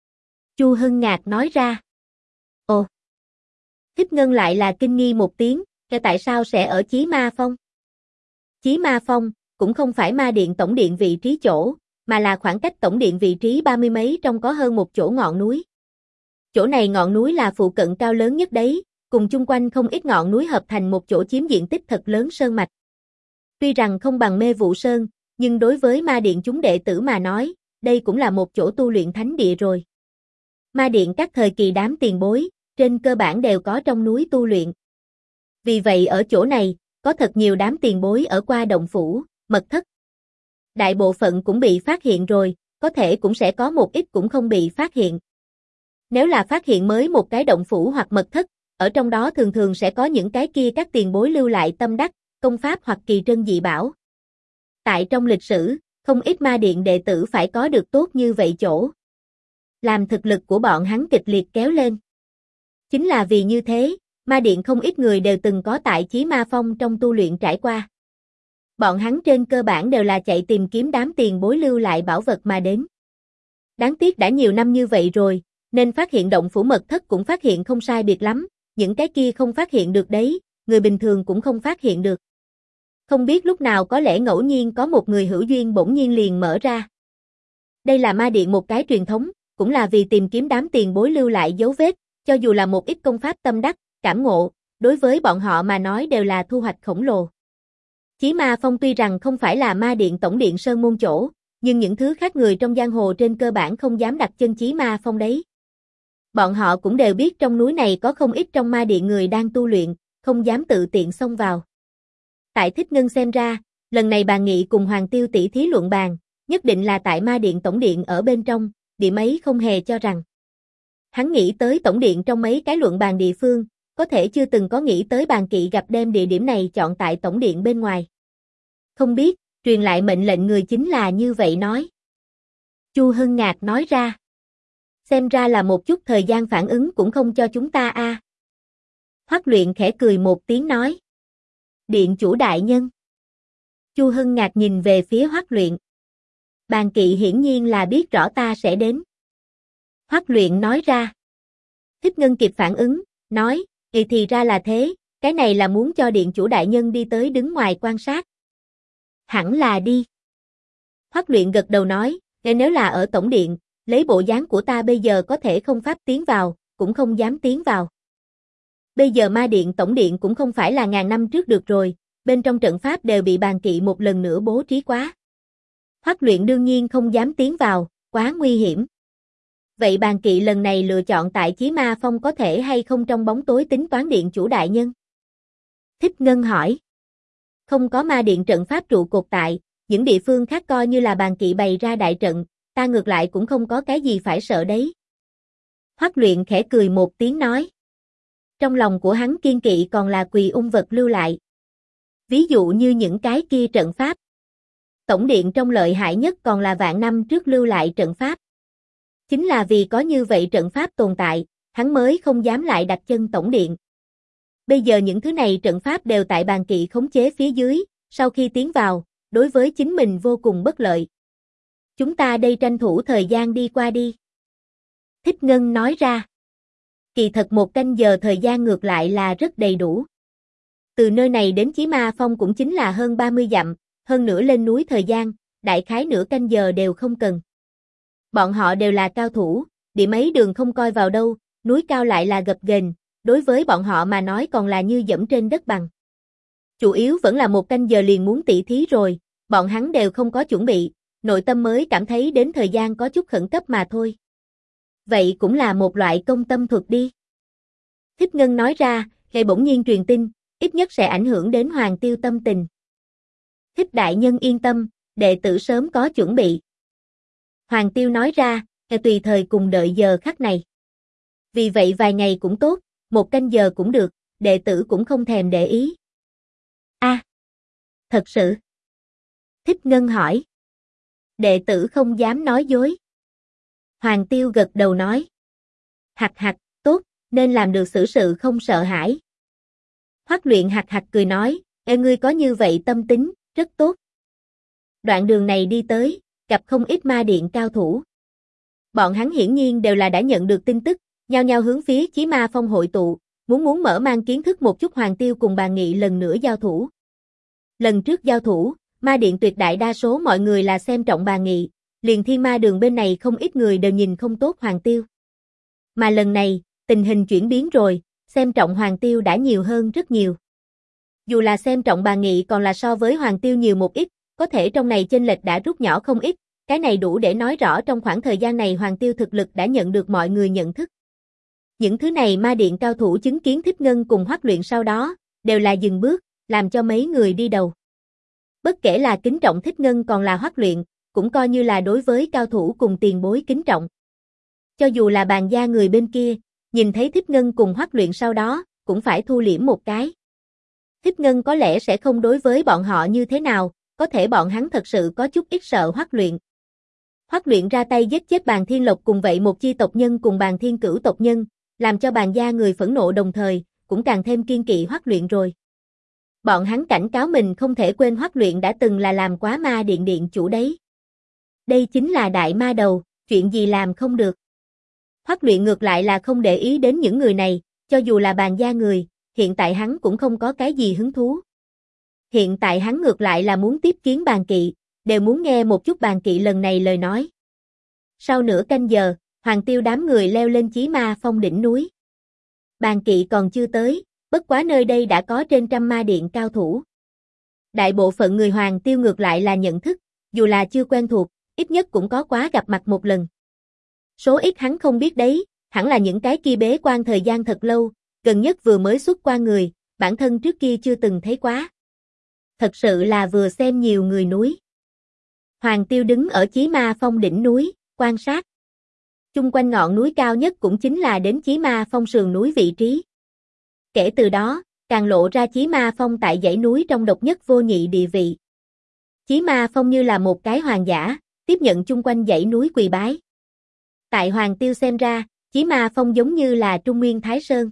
Chu Hưng Ngạc nói ra. Ồ. Thích Ngân lại là kinh nghi một tiếng, tại sao sẽ ở Chí Ma Phong? Chí Ma Phong cũng không phải ma điện tổng điện vị trí chỗ, mà là khoảng cách tổng điện vị trí 30 mấy trong có hơn một chỗ ngọn núi. Chỗ này ngọn núi là phụ cận cao lớn nhất đấy, cùng chung quanh không ít ngọn núi hợp thành một chỗ chiếm diện tích thật lớn sơn mạch. Tuy rằng không bằng Mê Vụ Sơn, nhưng đối với ma điện chúng đệ tử mà nói, đây cũng là một chỗ tu luyện thánh địa rồi. Ma điện các thời kỳ đám tiền bối, trên cơ bản đều có trong núi tu luyện. Vì vậy ở chỗ này, có thật nhiều đám tiền bối ở qua động phủ, mật thất. Đại bộ phận cũng bị phát hiện rồi, có thể cũng sẽ có một ít cũng không bị phát hiện. Nếu là phát hiện mới một cái động phủ hoặc mật thất, ở trong đó thường thường sẽ có những cái kia các tiền bối lưu lại tâm đắc, công pháp hoặc kỳ trân dị bảo. Tại trong lịch sử, không ít ma điện đệ tử phải có được tốt như vậy chỗ. Làm thực lực của bọn hắn kịch liệt kéo lên. Chính là vì như thế, ma điện không ít người đều từng có tại Chí Ma Phong trong tu luyện trải qua. Bọn hắn trên cơ bản đều là chạy tìm kiếm đám tiền bối lưu lại bảo vật mà đến. Đáng tiếc đã nhiều năm như vậy rồi, nên phát hiện động phủ mật thất cũng phát hiện không sai biệt lắm, những cái kia không phát hiện được đấy, người bình thường cũng không phát hiện được. Không biết lúc nào có lẽ ngẫu nhiên có một người hữu duyên bỗng nhiên liền mở ra. Đây là ma điện một cái truyền thống, cũng là vì tìm kiếm đám tiền bối lưu lại dấu vết, cho dù là một ít công pháp tâm đắc, cảm ngộ, đối với bọn họ mà nói đều là thu hoạch khổng lồ. Chí Ma Phong tuy rằng không phải là ma điện tổng điện sơn môn chỗ, nhưng những thứ khác người trong giang hồ trên cơ bản không dám đặt chân Chí Ma Phong đấy. Bọn họ cũng đều biết trong núi này có không ít trong ma điện người đang tu luyện, không dám tự tiện xông vào. Tại Thích Ngân xem ra, lần này bàn nghị cùng Hoàng Tiêu tỷ thí luận bàn, nhất định là tại ma điện tổng điện ở bên trong, điểm ấy không hề cho rằng. Hắn nghĩ tới tổng điện trong mấy cái luận bàn địa phương, có thể chưa từng có nghĩ tới bàn kỵ gặp đem địa điểm này chọn tại tổng điện bên ngoài. Không biết, truyền lại mệnh lệnh người chính là như vậy nói. Chu Hưng Ngạc nói ra. Xem ra là một chút thời gian phản ứng cũng không cho chúng ta a. Hoắc Luyện khẽ cười một tiếng nói. Điện chủ đại nhân. Chu Hưng Ngạc nhìn về phía Hoắc Luyện. Bàn kỵ hiển nhiên là biết rõ ta sẽ đến. Hoắc Luyện nói ra. Thích Ngân kịp phản ứng, nói, thì ra là thế, cái này là muốn cho điện chủ đại nhân đi tới đứng ngoài quan sát. Hẳn là đi. Hoắc Luyện gật đầu nói, nếu là ở tổng điện, lấy bộ dáng của ta bây giờ có thể không pháp tiến vào, cũng không dám tiến vào. Bây giờ ma điện tổng điện cũng không phải là ngàn năm trước được rồi, bên trong trận pháp đều bị bàn kỵ một lần nữa bố trí quá. Hoắc Luyện đương nhiên không dám tiến vào, quá nguy hiểm. Vậy bàn kỵ lần này lựa chọn tại Chí Ma Phong có thể hay không trong bóng tối tính toán điện chủ đại nhân? Thích Ngân hỏi. Không có ma điện trận pháp trụ cột tại, những địa phương khác coi như là bàn kỵ bày ra đại trận, ta ngược lại cũng không có cái gì phải sợ đấy. Hoắc Luyện khẽ cười một tiếng nói. Trong lòng của hắn kiên kỵ còn là quỳ ung vật lưu lại. Ví dụ như những cái kia trận pháp. Tổng điện trong lợi hại nhất còn là vạn năm trước lưu lại trận pháp. Chính là vì có như vậy trận pháp tồn tại, hắn mới không dám lại đặt chân tổng điện. Bây giờ những thứ này trận pháp đều tại bàn kỵ khống chế phía dưới, sau khi tiến vào, đối với chính mình vô cùng bất lợi. Chúng ta đây tranh thủ thời gian đi qua đi. Thích Ngân nói ra. Kỳ thật 1 canh giờ thời gian ngược lại là rất đầy đủ. Từ nơi này đến Chí Ma Phong cũng chính là hơn 30 dặm, hơn nữa lên núi thời gian, đại khái nửa canh giờ đều không cần. Bọn họ đều là cao thủ, địa mấy đường không coi vào đâu, núi cao lại là gập ghềnh, đối với bọn họ mà nói còn là như dẫm trên đất bằng. Chủ yếu vẫn là một canh giờ liền muốn tỉ thí rồi, bọn hắn đều không có chuẩn bị, nội tâm mới cảm thấy đến thời gian có chút khẩn cấp mà thôi. Vậy cũng là một loại công tâm thuật đi. Thích Ngân nói ra, gây bỗng nhiên truyền tin, ít nhất sẽ ảnh hưởng đến Hoàng Tiêu tâm tình. Thích đại nhân yên tâm, đệ tử sớm có chuẩn bị. Hoàng Tiêu nói ra, tùy thời cùng đợi giờ khắc này. Vì vậy vài ngày cũng tốt, một canh giờ cũng được, đệ tử cũng không thèm để ý. Thật sự? Thích Ngân hỏi. Đệ tử không dám nói dối. Hoàng Tiêu gật đầu nói. Hạc hạc, tốt, nên làm được xử sự không sợ hãi. Hoắc Luyện hạc hạc cười nói, ngươi có như vậy tâm tính, rất tốt. Đoạn đường này đi tới, gặp không ít ma điện cao thủ. Bọn hắn hiển nhiên đều là đã nhận được tin tức, nhao nhao hướng phía Chí Ma Phong hội tụ, muốn mở mang kiến thức một chút Hoàng Tiêu cùng Bàn Nghị lần nữa giao thủ. Lần trước giao thủ, ma điện tuyệt đại đa số mọi người là xem trọng Bàn Nghị, liền Thiên Ma đường bên này không ít người đều nhìn không tốt Hoàng Tiêu. Mà lần này, tình hình chuyển biến rồi, xem trọng Hoàng Tiêu đã nhiều hơn rất nhiều. Dù là xem trọng Bàn Nghị còn là so với Hoàng Tiêu nhiều một ít, có thể trong này chênh lệch đã rút nhỏ không ít, cái này đủ để nói rõ trong khoảng thời gian này Hoàng Tiêu thực lực đã nhận được mọi người nhận thức. Những thứ này ma điện cao thủ chứng kiến Thích Ngân cùng Hoắc Luyện sau đó, đều là dừng bước, làm cho mấy người đi đầu. Bất kể là kính trọng Thích Ngân còn là Hoắc Luyện, cũng coi như là đối với cao thủ cùng tiền bối kính trọng. Cho dù là Bàn gia người bên kia, nhìn thấy Thích Ngân cùng Hoắc Luyện sau đó, cũng phải thu liễm một cái. Thích Ngân có lẽ sẽ không đối với bọn họ như thế nào, có thể bọn hắn thật sự có chút ít sợ Hoắc Luyện. Hoắc Luyện ra tay giết chết Bàn Thiên Lộc cùng vậy một chi tộc nhân cùng Bàn Thiên Cửu tộc nhân, làm cho Bàn gia người phẫn nộ đồng thời, cũng càng thêm kiên kỵ Hoắc Luyện rồi. Bọn hắn cảnh cáo mình không thể quên Hoắc Luyện đã từng là làm quá ma điện điện chủ đấy. Đây chính là đại ma đầu, chuyện gì làm không được. Hoắc Luyện ngược lại là không để ý đến những người này, cho dù là Bàn gia người, hiện tại hắn cũng không có cái gì hứng thú. Hiện tại hắn ngược lại là muốn tiếp kiến Bàn Kỵ, đều muốn nghe một chút Bàn Kỵ lần này lời nói. Sau nửa canh giờ, Hoàng Tiêu đám người leo lên Chí Ma Phong đỉnh núi. Bàn Kỵ còn chưa tới, bất quá nơi đây đã có trên trăm ma điện cao thủ. Đại bộ phận người Hoàng Tiêu ngược lại là nhận thức, dù là chưa quen thuộc, ít nhất cũng có quá gặp mặt một lần. Số ít hắn không biết đấy, hẳn là những cái kia bế quan thời gian thật lâu, gần nhất vừa mới xuất qua người, bản thân trước kia chưa từng thấy quá. Thật sự là vừa xem nhiều người núi. Hoàng Tiêu đứng ở Chí Ma Phong đỉnh núi, quan sát. Chung quanh ngọn núi cao nhất cũng chính là đến Chí Ma Phong sườn núi vị trí. Kể từ đó, càng lộ ra Chí Ma Phong tại dãy núi trong độc nhất vô nhị địa vị. Chí Ma Phong như là một cái hoàng giả, tiếp nhận chung quanh dãy núi quỳ bái. Tại Hoàng Tiêu xem ra, Chí Ma Phong giống như là Trung Nguyên Thái Sơn.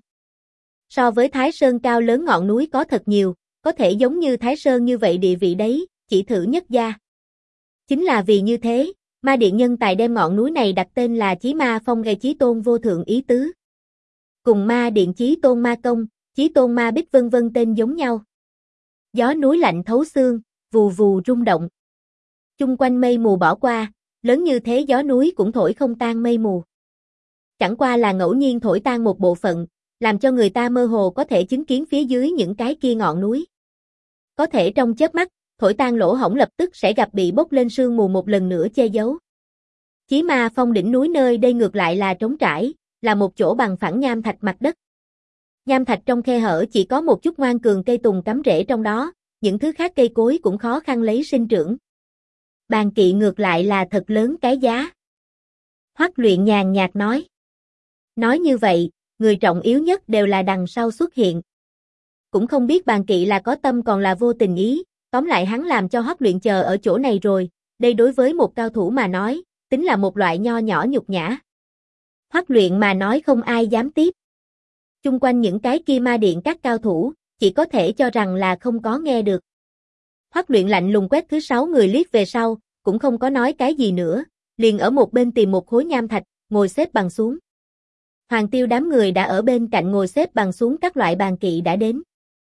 So với Thái Sơn cao lớn ngọn núi có thật nhiều, có thể giống như Thái Sơn như vậy địa vị đấy, chỉ thử nhất gia. Chính là vì như thế, ma điện nhân tài đem ngọn núi này đặt tên là Chí Ma Phong gây Chí Tôn vô thượng ý tứ. Cùng ma điện Chí Tôn Ma Công, Chí Tôn Ma Bích vân vân tên giống nhau. Gió núi lạnh thấu xương, vù vù rung động. Chung quanh mây mù bỏ qua, lớn như thế gió núi cũng thổi không tan mây mù. Chẳng qua là ngẫu nhiên thổi tan một bộ phận, làm cho người ta mơ hồ có thể chứng kiến phía dưới những cái kia ngọn núi. Có thể trong chớp mắt, thổi tan lỗ hổng lập tức sẽ gặp bị bốc lên sương mù một lần nữa che giấu. Chí Ma Phong đỉnh núi nơi đây ngược lại là trống trải, là một chỗ bằng phẳng nham thạch mặt đất. Nham thạch trong khe hở chỉ có một chút ngoan cường cây tùng cắm rễ trong đó, những thứ khác cây cối cũng khó khăn lấy sinh trưởng. Bàn Kỵ ngược lại là thật lớn cái giá. Hoắc Luyện nhàn nhạt nói. Nói như vậy, người trọng yếu nhất đều là đằng sau xuất hiện. Cũng không biết Bàn Kỵ là có tâm còn là vô tình ý, tóm lại hắn làm cho Hoắc Luyện chờ ở chỗ này rồi, đây đối với một cao thủ mà nói, tính là một loại nho nhỏ nhục nhã. Hoắc Luyện mà nói không ai dám tiếp. Chung quanh những cái kia ma điện các cao thủ, chỉ có thể cho rằng là không có nghe được. Hoắc Luyện lạnh lùng quét thứ 6 người liếc về sau, cũng không có nói cái gì nữa, liền ở một bên tìm một khối nham thạch, ngồi xếp bằng xuống. Hoàng Tiêu đám người đã ở bên cạnh ngồi xếp bằng xuống các loại Bàn Kỵ đã đến.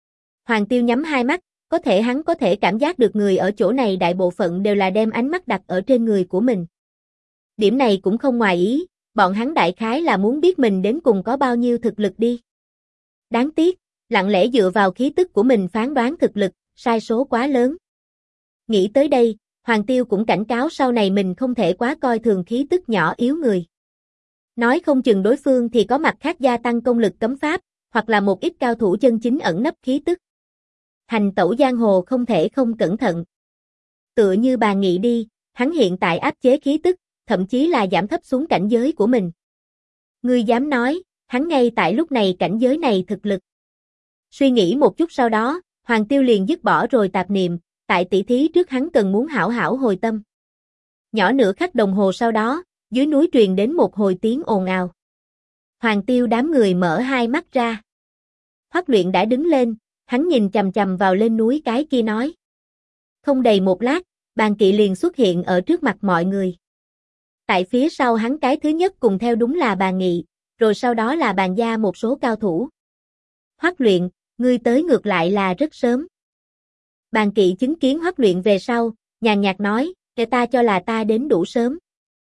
Hoàng Tiêu nhắm hai mắt, có thể hắn có thể cảm giác được người ở chỗ này đại bộ phận đều là đem ánh mắt đặt ở trên người của mình. Điểm này cũng không ngoài ý, bọn hắn đại khái là muốn biết mình đến cùng có bao nhiêu thực lực đi. Đáng tiếc, lặng lẽ dựa vào khí tức của mình phán đoán thực lực, sai số quá lớn. Nghĩ tới đây, Hoàng Tiêu cũng cảnh cáo sau này mình không thể quá coi thường khí tức nhỏ yếu người. Nói không chừng đối phương thì có mặt khác gia tăng công lực cấm pháp, hoặc là một ít cao thủ chân chính ẩn nấp khí tức. Hành tẩu giang hồ không thể không cẩn thận. Tựa như bà nghĩ đi, hắn hiện tại áp chế khí tức, thậm chí là giảm thấp xuống cảnh giới của mình. Ngươi dám nói, hắn ngay tại lúc này cảnh giới này thực lực. Suy nghĩ một chút sau đó, Hoàng Tiêu liền dứt bỏ rồi tạp niệm, tại tỷ thí trước hắn cần muốn hảo hảo hồi tâm. Nhỏ nửa khắc đồng hồ sau đó, dưới núi truyền đến một hồi tiếng ồn ào. Hoàng Tiêu đám người mở hai mắt ra. Hoắc Luyện đã đứng lên, hắn nhìn chằm chằm vào lên núi cái kia nói. Không đầy một lát, Bàn Kỵ liền xuất hiện ở trước mặt mọi người. Tại phía sau hắn cái thứ nhất cùng theo đúng là Bàn Nghị, rồi sau đó là Bàn gia một số cao thủ. Hoắc Luyện, ngươi tới ngược lại là rất sớm. Bàn Kỵ chứng kiến Hoắc Luyện về sau, nhàn nhạt nói, để ta cho là ta đến đủ sớm.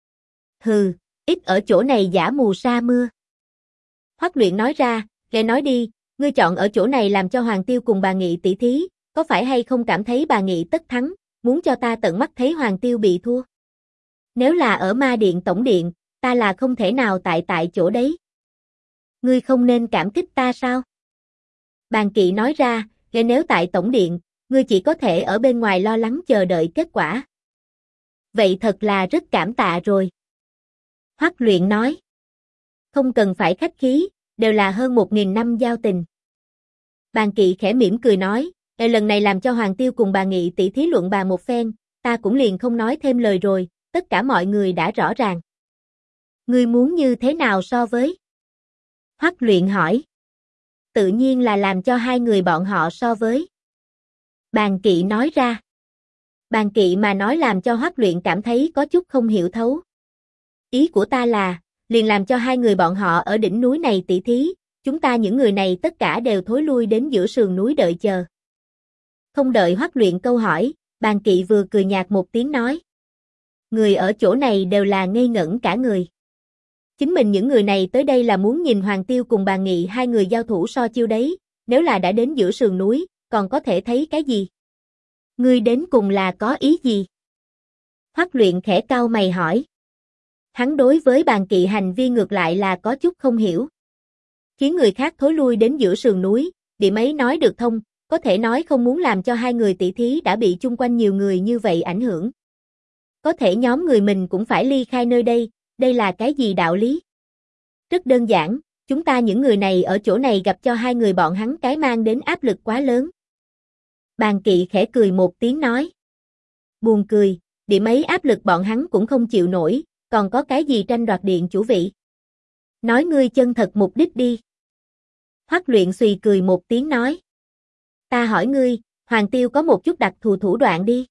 Hừ, ít ở chỗ này giả mù sa mưa. Hoắc Luyện nói ra, nghe nói đi, ngươi chọn ở chỗ này làm cho Hoàng Tiêu cùng Bà Nghị tỷ thí, có phải hay không cảm thấy Bà Nghị tất thắng, muốn cho ta tận mắt thấy Hoàng Tiêu bị thua? Nếu là ở Ma Điện Tổng Điện, ta là không thể nào tại chỗ đấy. Ngươi không nên cảm kích ta sao? Bàn Kỵ nói ra, nghe nếu tại Tổng Điện, ngươi chỉ có thể ở bên ngoài lo lắng chờ đợi kết quả. Vậy thật là rất cảm tạ rồi. Hoắc Luyện nói. Không cần phải khách khí, đều là hơn 1.000 năm giao tình. Bàn Kỵ khẽ mỉm cười nói, lần này làm cho Hoàng Tiêu cùng Bà Nghị tỷ thí luận bàn một phen, ta cũng liền không nói thêm lời rồi, tất cả mọi người đã rõ ràng. Ngươi muốn như thế nào so với? Hoắc Luyện hỏi. Tự nhiên là làm cho hai người bọn họ so với. Bàn Kỵ nói ra. Bàn Kỵ mà nói làm cho Hoắc Luyện cảm thấy có chút không hiểu thấu. Ý của ta là, liền làm cho hai người bọn họ ở đỉnh núi này tỷ thí, chúng ta những người này tất cả đều thối lui đến giữa sườn núi đợi chờ. Không đợi Hoắc Luyện câu hỏi, Bàn Kỵ vừa cười nhạt một tiếng nói. Người ở chỗ này đều là ngây ngẩn cả người. Chính mình những người này tới đây là muốn nhìn Hoàng Tiêu cùng Bà Nghị hai người giao thủ so chiêu đấy, nếu là đã đến giữa sườn núi, còn có thể thấy cái gì? Ngươi đến cùng là có ý gì? Hoắc Luyện khẽ cau mày hỏi. Hắn đối với Bàn Kỵ hành vi ngược lại là có chút không hiểu. Khiến người khác thối lui đến giữa sườn núi, điểm ấy nói được thông, có thể nói không muốn làm cho hai người tỷ thí đã bị chung quanh nhiều người như vậy ảnh hưởng. Có thể nhóm người mình cũng phải ly khai nơi đây là cái gì đạo lý? Rất đơn giản, chúng ta những người này ở chỗ này gặp cho hai người bọn hắn cái mang đến áp lực quá lớn. Bàn Kỵ khẽ cười một tiếng nói. Buồn cười, điểm ấy áp lực bọn hắn cũng không chịu nổi, còn có cái gì tranh đoạt điện chủ vị? Nói ngươi chân thật mục đích đi. Hoắc Luyện xùy cười một tiếng nói. Ta hỏi ngươi, Hoàng Tiêu có một chút đặc thù thủ đoạn đi.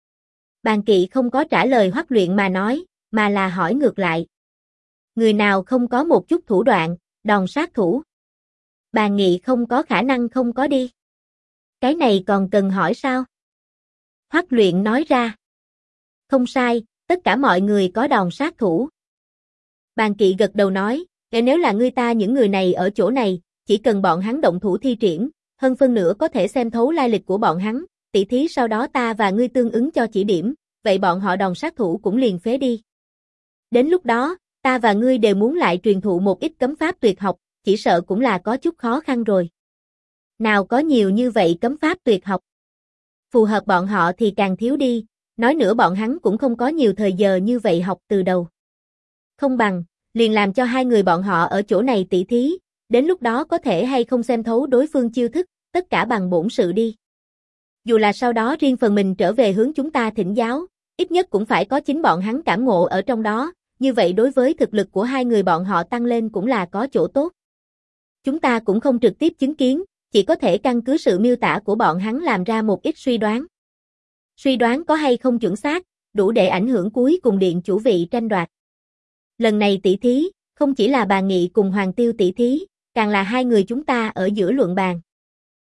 Bàn Kỵ không có trả lời Hoắc Luyện mà nói, mà là hỏi ngược lại. Người nào không có một chút thủ đoạn, đòn sát thủ? Bàn Nghị không có khả năng không có đi. Cái này còn cần hỏi sao? Hoắc Luyện nói ra. Không sai, tất cả mọi người có đòn sát thủ. Bàn Kỵ gật đầu nói, nếu là ngươi ta những người này ở chỗ này, chỉ cần bọn hắn động thủ thi triển, hơn phân nửa có thể xem thấu lai lịch của bọn hắn, tỷ thí sau đó ta và ngươi tương ứng cho chỉ điểm, vậy bọn họ đòn sát thủ cũng liền phế đi. Đến lúc đó, ta và ngươi đều muốn lại truyền thụ một ít cấm pháp tuyệt học, chỉ sợ cũng là có chút khó khăn rồi. Nào có nhiều như vậy cấm pháp tuyệt học. Phù hợp bọn họ thì càng thiếu đi, nói nữa bọn hắn cũng không có nhiều thời giờ như vậy học từ đầu. Không bằng, liền làm cho hai người bọn họ ở chỗ này tỷ thí, đến lúc đó có thể hay không xem thấu đối phương chiêu thức, tất cả bằng bổn sự đi. Dù là sau đó riêng phần mình trở về hướng chúng ta thỉnh giáo, ít nhất cũng phải có chính bọn hắn cảm ngộ ở trong đó, như vậy đối với thực lực của hai người bọn họ tăng lên cũng là có chỗ tốt. Chúng ta cũng không trực tiếp chứng kiến, chỉ có thể căn cứ sự miêu tả của bọn hắn làm ra một ít suy đoán. Suy đoán có hay không chuẩn xác, đủ để ảnh hưởng cuối cùng điện chủ vị tranh đoạt. Lần này tỷ thí, không chỉ là Bà Nghị cùng Hoàng Tiêu tỷ thí, càng là hai người chúng ta ở giữa luận bàn.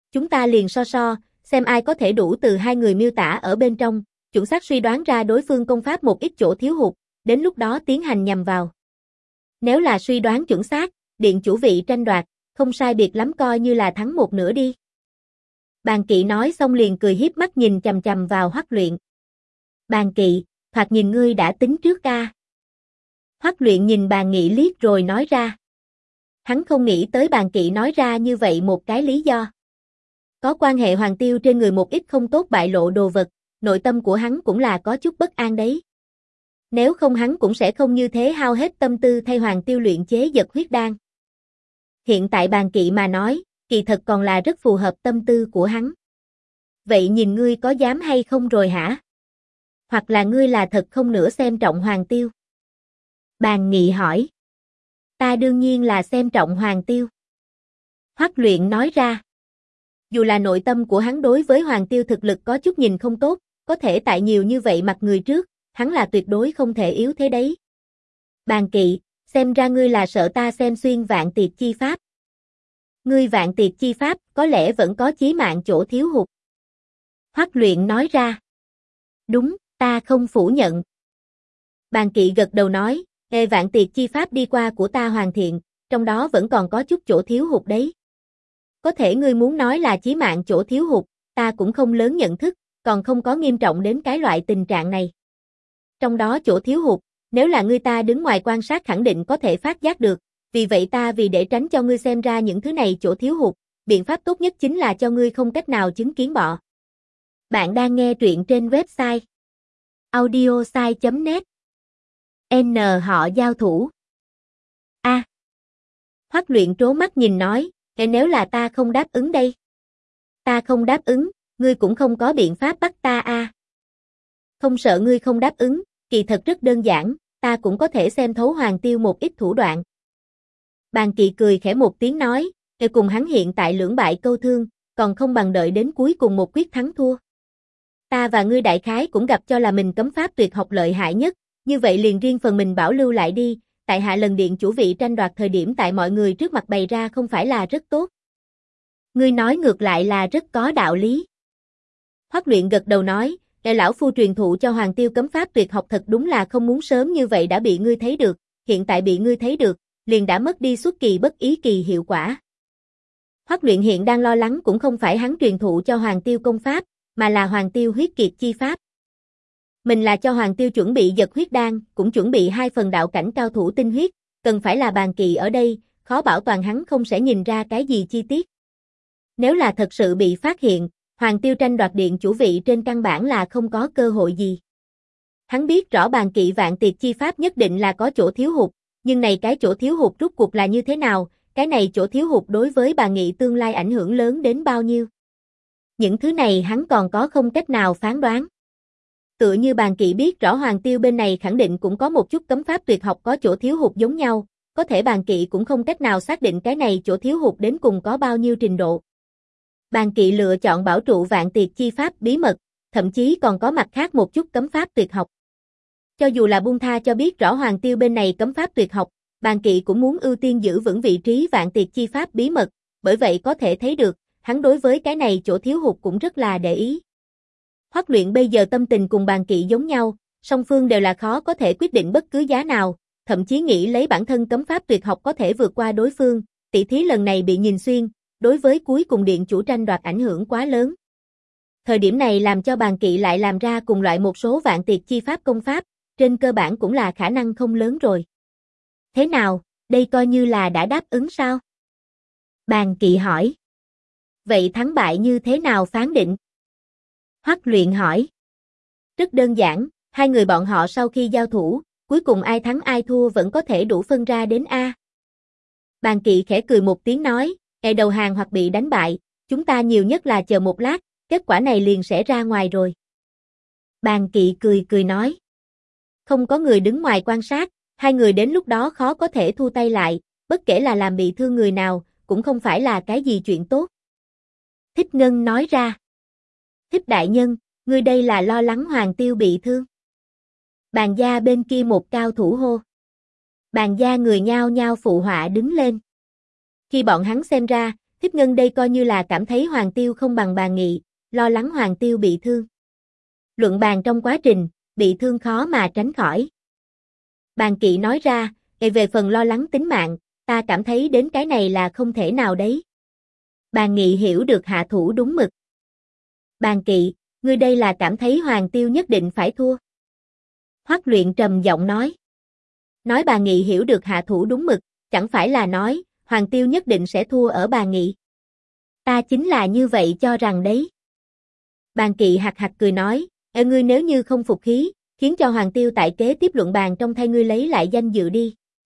Chúng ta liền so, xem ai có thể đủ từ hai người miêu tả ở bên trong, chuẩn xác suy đoán ra đối phương công pháp một ít chỗ thiếu hụt, đến lúc đó tiến hành nhằm vào. Nếu là suy đoán chuẩn xác, điện chủ vị tranh đoạt, không sai biệt lắm coi như là thắng một nửa đi. Bàn Kỵ nói xong liền cười hiếp mắt nhìn chằm chằm vào Hoắc Luyện. Bàn Kỵ, thoạt nhìn ngươi đã tính trước ca. Hoắc Luyện nhìn Bàn Nghị liếc rồi nói ra. Hắn không nghĩ tới Bàn Kỵ nói ra như vậy một cái lý do. Có quan hệ Hoàng Tiêu trên người một ít không tốt bại lộ đồ vật, nội tâm của hắn cũng là có chút bất an đấy. Nếu không hắn cũng sẽ không như thế hao hết tâm tư thay Hoàng Tiêu luyện chế Dật huyết đan. Hiện tại Bàn Kỵ mà nói, kỳ thật còn là rất phù hợp tâm tư của hắn. Vậy nhìn ngươi có dám hay không rồi hả? Hoặc là ngươi là thật không nửa xem trọng Hoàng Tiêu? Bàn Nghị hỏi. Ta đương nhiên là xem trọng Hoàng Tiêu. Hoắc Luyện nói ra. Dù là nội tâm của hắn đối với Hoàng Tiêu thực lực có chút nhìn không tốt, có thể tại nhiều như vậy mặt người trước, hắn là tuyệt đối không thể yếu thế đấy. Bàn Kỵ, xem ra ngươi là sợ ta xem xuyên Vạn Tiệt chi pháp. Ngươi Vạn Tiệt chi pháp có lẽ vẫn có chí mạng chỗ thiếu hụt. Hoắc Luyện nói ra. Đúng, ta không phủ nhận. Bàn Kỵ gật đầu nói, Vạn Tiệt chi pháp đi qua của ta hoàn thiện, trong đó vẫn còn có chút chỗ thiếu hụt đấy. Có thể ngươi muốn nói là chí mạng chỗ thiếu hụt, ta cũng không lớn nhận thức, còn không có nghiêm trọng đến cái loại tình trạng này. Trong đó chỗ thiếu hụt, nếu là ngươi ta đứng ngoài quan sát khẳng định có thể phát giác được, vì vậy ta vì để tránh cho ngươi xem ra những thứ này chỗ thiếu hụt, biện pháp tốt nhất chính là cho ngươi không cách nào chứng kiến bọ. Bạn đang nghe truyện trên website audiosai.net. N họ giao thủ. A. Hoắc Luyện trố mắt nhìn nói, nếu là ta không đáp ứng đây? Ta không đáp ứng, ngươi cũng không có biện pháp bắt ta a. Không sợ ngươi không đáp ứng, kỳ thật rất đơn giản, ta cũng có thể xem thấu Hoàng Tiêu một ít thủ đoạn. Bàn Kỵ cười khẽ một tiếng nói, cùng hắn hiện tại lưỡng bại câu thương, còn không bằng đợi đến cuối cùng một quyết thắng thua. Ta và ngươi đại khái cũng gặp cho là mình cấm pháp tuyệt học lợi hại nhất, như vậy liền riêng phần mình bảo lưu lại đi, tại hạ lần điện chủ vị tranh đoạt thời điểm tại mọi người trước mặt bày ra không phải là rất tốt. Ngươi nói ngược lại là rất có đạo lý. Hoắc Luyện gật đầu nói, lão phu truyền thụ cho Hoàng Tiêu cấm pháp tuyệt học thật đúng là không muốn sớm như vậy đã bị ngươi thấy được, hiện tại bị ngươi thấy được, liền đã mất đi xuất kỳ bất ý kỳ hiệu quả. Hoắc Luyện hiện đang lo lắng cũng không phải hắn truyền thụ cho Hoàng Tiêu công pháp, mà là Hoàng Tiêu huyết kiệt chi pháp. Mình là cho Hoàng Tiêu chuẩn bị Dật huyết đan, cũng chuẩn bị 2 phần đạo cảnh cao thủ tinh huyết, cần phải là Bàn Kỵ ở đây, khó bảo toàn hắn không sẽ nhìn ra cái gì chi tiết. Nếu là thật sự bị phát hiện, Hoàng Tiêu tranh đoạt điện chủ vị trên căn bản là không có cơ hội gì. Hắn biết rõ Bàn Kỵ Vạn Tiệt chi pháp nhất định là có chỗ thiếu hụt, nhưng này cái chỗ thiếu hụt rốt cuộc là như thế nào, cái này chỗ thiếu hụt đối với Bàn Nghị tương lai ảnh hưởng lớn đến bao nhiêu. Những thứ này hắn còn có không cách nào phán đoán. Tựa như Bàn Kỵ biết rõ Hoàng Tiêu bên này khẳng định cũng có một chút cấm pháp tuyệt học có chỗ thiếu hụt giống nhau, có thể Bàn Kỵ cũng không cách nào xác định cái này chỗ thiếu hụt đến cùng có bao nhiêu trình độ. Bàn Kỵ lựa chọn bảo trụ Vạn Tiệt chi pháp bí mật, thậm chí còn có mặt khác một chút cấm pháp tuyệt học. Cho dù là buông tha cho biết rõ Hoàng Tiêu bên này cấm pháp tuyệt học, Bàn Kỵ cũng muốn ưu tiên giữ vững vị trí Vạn Tiệt chi pháp bí mật, bởi vậy có thể thấy được, hắn đối với cái này chỗ thiếu hụt cũng rất là để ý. Hoắc Luyện bây giờ tâm tình cùng Bàn Kỵ giống nhau, song phương đều là khó có thể quyết định bất cứ giá nào, thậm chí nghĩ lấy bản thân cấm pháp tuyệt học có thể vượt qua đối phương, tỷ thí lần này bị nhìn xuyên, đối với cuối cùng điện chủ tranh đoạt ảnh hưởng quá lớn. Thời điểm này làm cho Bàn Kỵ lại làm ra cùng loại một số Vạn Tiệt chi pháp công pháp, trên cơ bản cũng là khả năng không lớn rồi. Thế nào, đây coi như là đã đáp ứng sao? Bàn Kỵ hỏi. Vậy thắng bại như thế nào phán định? Hoắc Luyện hỏi. Rất đơn giản, hai người bọn họ sau khi giao thủ, cuối cùng ai thắng ai thua vẫn có thể đủ phân ra đến A. Bàn Kỵ khẽ cười một tiếng nói, đầu hàng hoặc bị đánh bại, chúng ta nhiều nhất là chờ một lát, kết quả này liền sẽ ra ngoài rồi. Bàn Kỵ cười cười nói. Không có người đứng ngoài quan sát, hai người đến lúc đó khó có thể thu tay lại, bất kể là làm bị thương người nào, cũng không phải là cái gì chuyện tốt. Thích Ngân nói ra. Thích đại nhân, ngươi đây là lo lắng Hoàng Tiêu bị thương. Bàn gia bên kia một cao thủ hô. Bàn gia người nhao nhao phụ họa đứng lên. Khi bọn hắn xem ra, Thiếp Ngân đây coi như là cảm thấy Hoàng Tiêu không bằng bà Nghị, lo lắng Hoàng Tiêu bị thương. Luận bàn trong quá trình, bị thương khó mà tránh khỏi. Bàn Kỵ nói ra, về phần lo lắng tính mạng, ta cảm thấy đến cái này là không thể nào đấy. Bàn Nghị hiểu được hạ thủ đúng mực. Bàn Kỵ, ngươi đây là cảm thấy Hoàng Tiêu nhất định phải thua. Hoắc Luyện trầm giọng nói. Nói Bàn Nghị hiểu được hạ thủ đúng mực, chẳng phải là nói, Hoàng Tiêu nhất định sẽ thua ở Bàn Nghị. Ta chính là như vậy cho rằng đấy. Bàn Kỵ hạc hạc cười nói, ngươi nếu như không phục khí, khiến cho Hoàng Tiêu tại kế tiếp luận bàn trong thay ngươi lấy lại danh dự đi.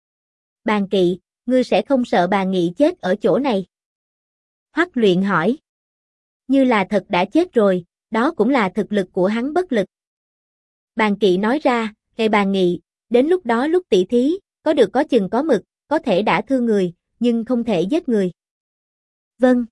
Bàn Kỵ, ngươi sẽ không sợ Bàn Nghị chết ở chỗ này? Hoắc Luyện hỏi. Như là thật đã chết rồi, đó cũng là thực lực của hắn bất lực. Bàn Kỵ nói ra, Bàn Nghị, đến lúc đó lúc tỉ thí, có được có chừng có mực, có thể đả thương người, nhưng không thể giết người. Vâng.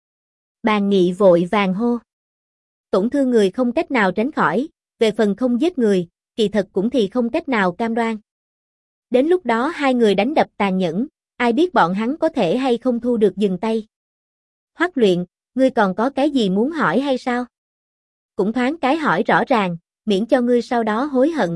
Bàn Nghị vội vàng hô. Tổn thương người không cách nào tránh khỏi, về phần không giết người, kỳ thật cũng thì không cách nào cam đoan. Đến lúc đó hai người đánh đập tàn nhẫn, ai biết bọn hắn có thể hay không thu được dừng tay. Hoắc Luyện, ngươi còn có cái gì muốn hỏi hay sao? Cũng thoáng cái hỏi rõ ràng, miễn cho ngươi sau đó hối hận.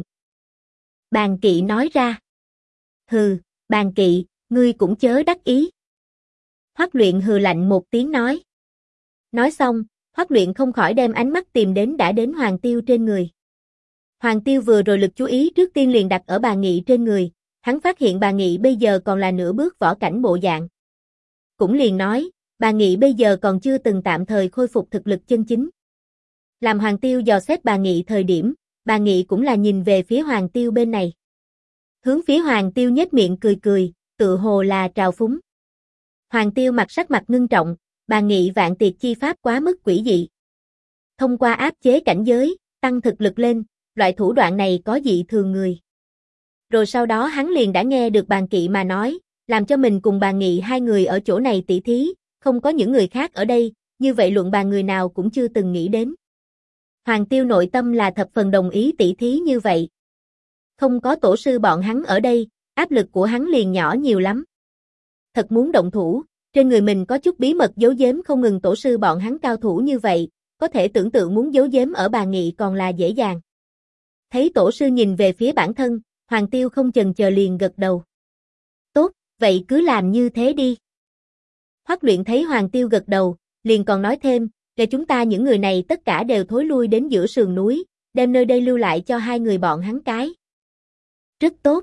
Bàn Kỵ nói ra. Hừ, Bàn Kỵ, ngươi cũng chớ đắc ý. Hoắc Luyện hừ lạnh một tiếng nói. Nói xong, Hoắc Luyện không khỏi đem ánh mắt tìm đến đã đến Hoàng Tiêu trên người. Hoàng Tiêu vừa rồi lực chú ý trước tiên liền đặt ở Bàn Nghị trên người, hắn phát hiện Bàn Nghị bây giờ còn là nửa bước võ cảnh bộ dạng. Cũng liền nói, Bàn Nghị bây giờ còn chưa từng tạm thời khôi phục thực lực chân chính. Làm Hoàng Tiêu dò xét Bàn Nghị thời điểm, Bàn Nghị cũng là nhìn về phía Hoàng Tiêu bên này. Hướng phía Hoàng Tiêu nhếch miệng cười cười, tự hồ là trào phúng. Hoàng Tiêu sắc mặt ngưng trọng, Bàn Nghị vạn tiệt chi pháp quá mức quỷ dị. Thông qua áp chế cảnh giới, tăng thực lực lên, loại thủ đoạn này có dị thường người. Rồi sau đó hắn liền đã nghe được Bàn Kỵ mà nói, làm cho mình cùng Bàn Nghị hai người ở chỗ này tỉ thí, không có những người khác ở đây, như vậy luận bàn người nào cũng chưa từng nghĩ đến. Hoàng Tiêu nội tâm là thập phần đồng ý tỉ thí như vậy. Không có tổ sư bọn hắn ở đây, áp lực của hắn liền nhỏ nhiều lắm. Thật muốn động thủ, trên người mình có chút bí mật giấu giếm không ngừng tổ sư bọn hắn cao thủ như vậy, có thể tưởng tượng muốn giấu giếm ở Bàn Nghị còn là dễ dàng. Thấy tổ sư nhìn về phía bản thân, Hoàng Tiêu không chần chờ liền gật đầu. Tốt, vậy cứ làm như thế đi. Hoắc Luyện thấy Hoàng Tiêu gật đầu, liền còn nói thêm, để chúng ta những người này tất cả đều thối lui đến giữa sườn núi, đem nơi đây lưu lại cho hai người bọn hắn cái. Rất tốt.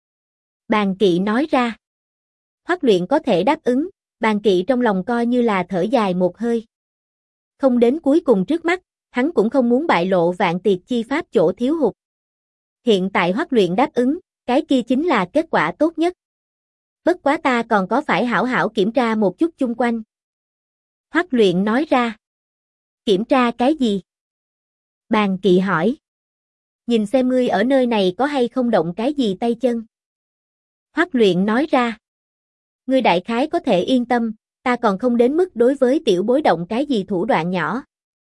Bàn Kỵ nói ra. Hoắc Luyện có thể đáp ứng, Bàn Kỵ trong lòng coi như là thở dài một hơi. Không đến cuối cùng trước mắt, hắn cũng không muốn bại lộ vạn tiệt chi pháp chỗ thiếu hụt. Hiện tại Hoắc Luyện đáp ứng, cái kia chính là kết quả tốt nhất. Bất quá ta còn có phải hảo hảo kiểm tra một chút chung quanh. Hoắc Luyện nói ra. Kiểm tra cái gì? Bàn Kỵ hỏi. Nhìn xem ngươi ở nơi này có hay không động cái gì tay chân. Hoắc Luyện nói ra. Ngươi đại khái có thể yên tâm, ta còn không đến mức đối với tiểu bối động cái gì thủ đoạn nhỏ.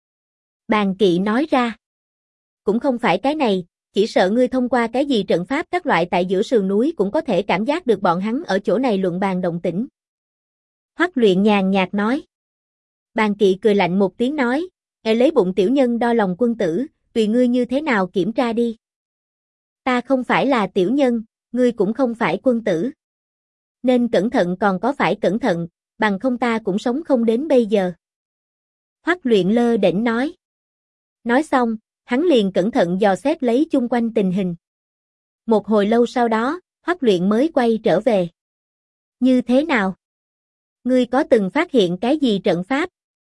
Bàn Kỵ nói ra. Cũng không phải cái này, chỉ sợ ngươi thông qua cái gì trận pháp các loại tại giữa sườn núi cũng có thể cảm giác được bọn hắn ở chỗ này luận bàn động tĩnh. Hoắc Luyện nhàn nhạt nói. Bàn Kỵ cười lạnh một tiếng nói, lấy bụng tiểu nhân đo lòng quân tử, tùy ngươi như thế nào kiểm tra đi. Ta không phải là tiểu nhân, ngươi cũng không phải quân tử. Nên cẩn thận còn có phải cẩn thận, bằng không ta cũng sống không đến bây giờ. Hoắc Luyện lơ đễnh nói. Nói xong, hắn liền cẩn thận dò xét lấy chung quanh tình hình. Một hồi lâu sau đó, Hoắc Luyện mới quay trở về. Như thế nào? Ngươi có từng phát hiện cái gì trận pháp?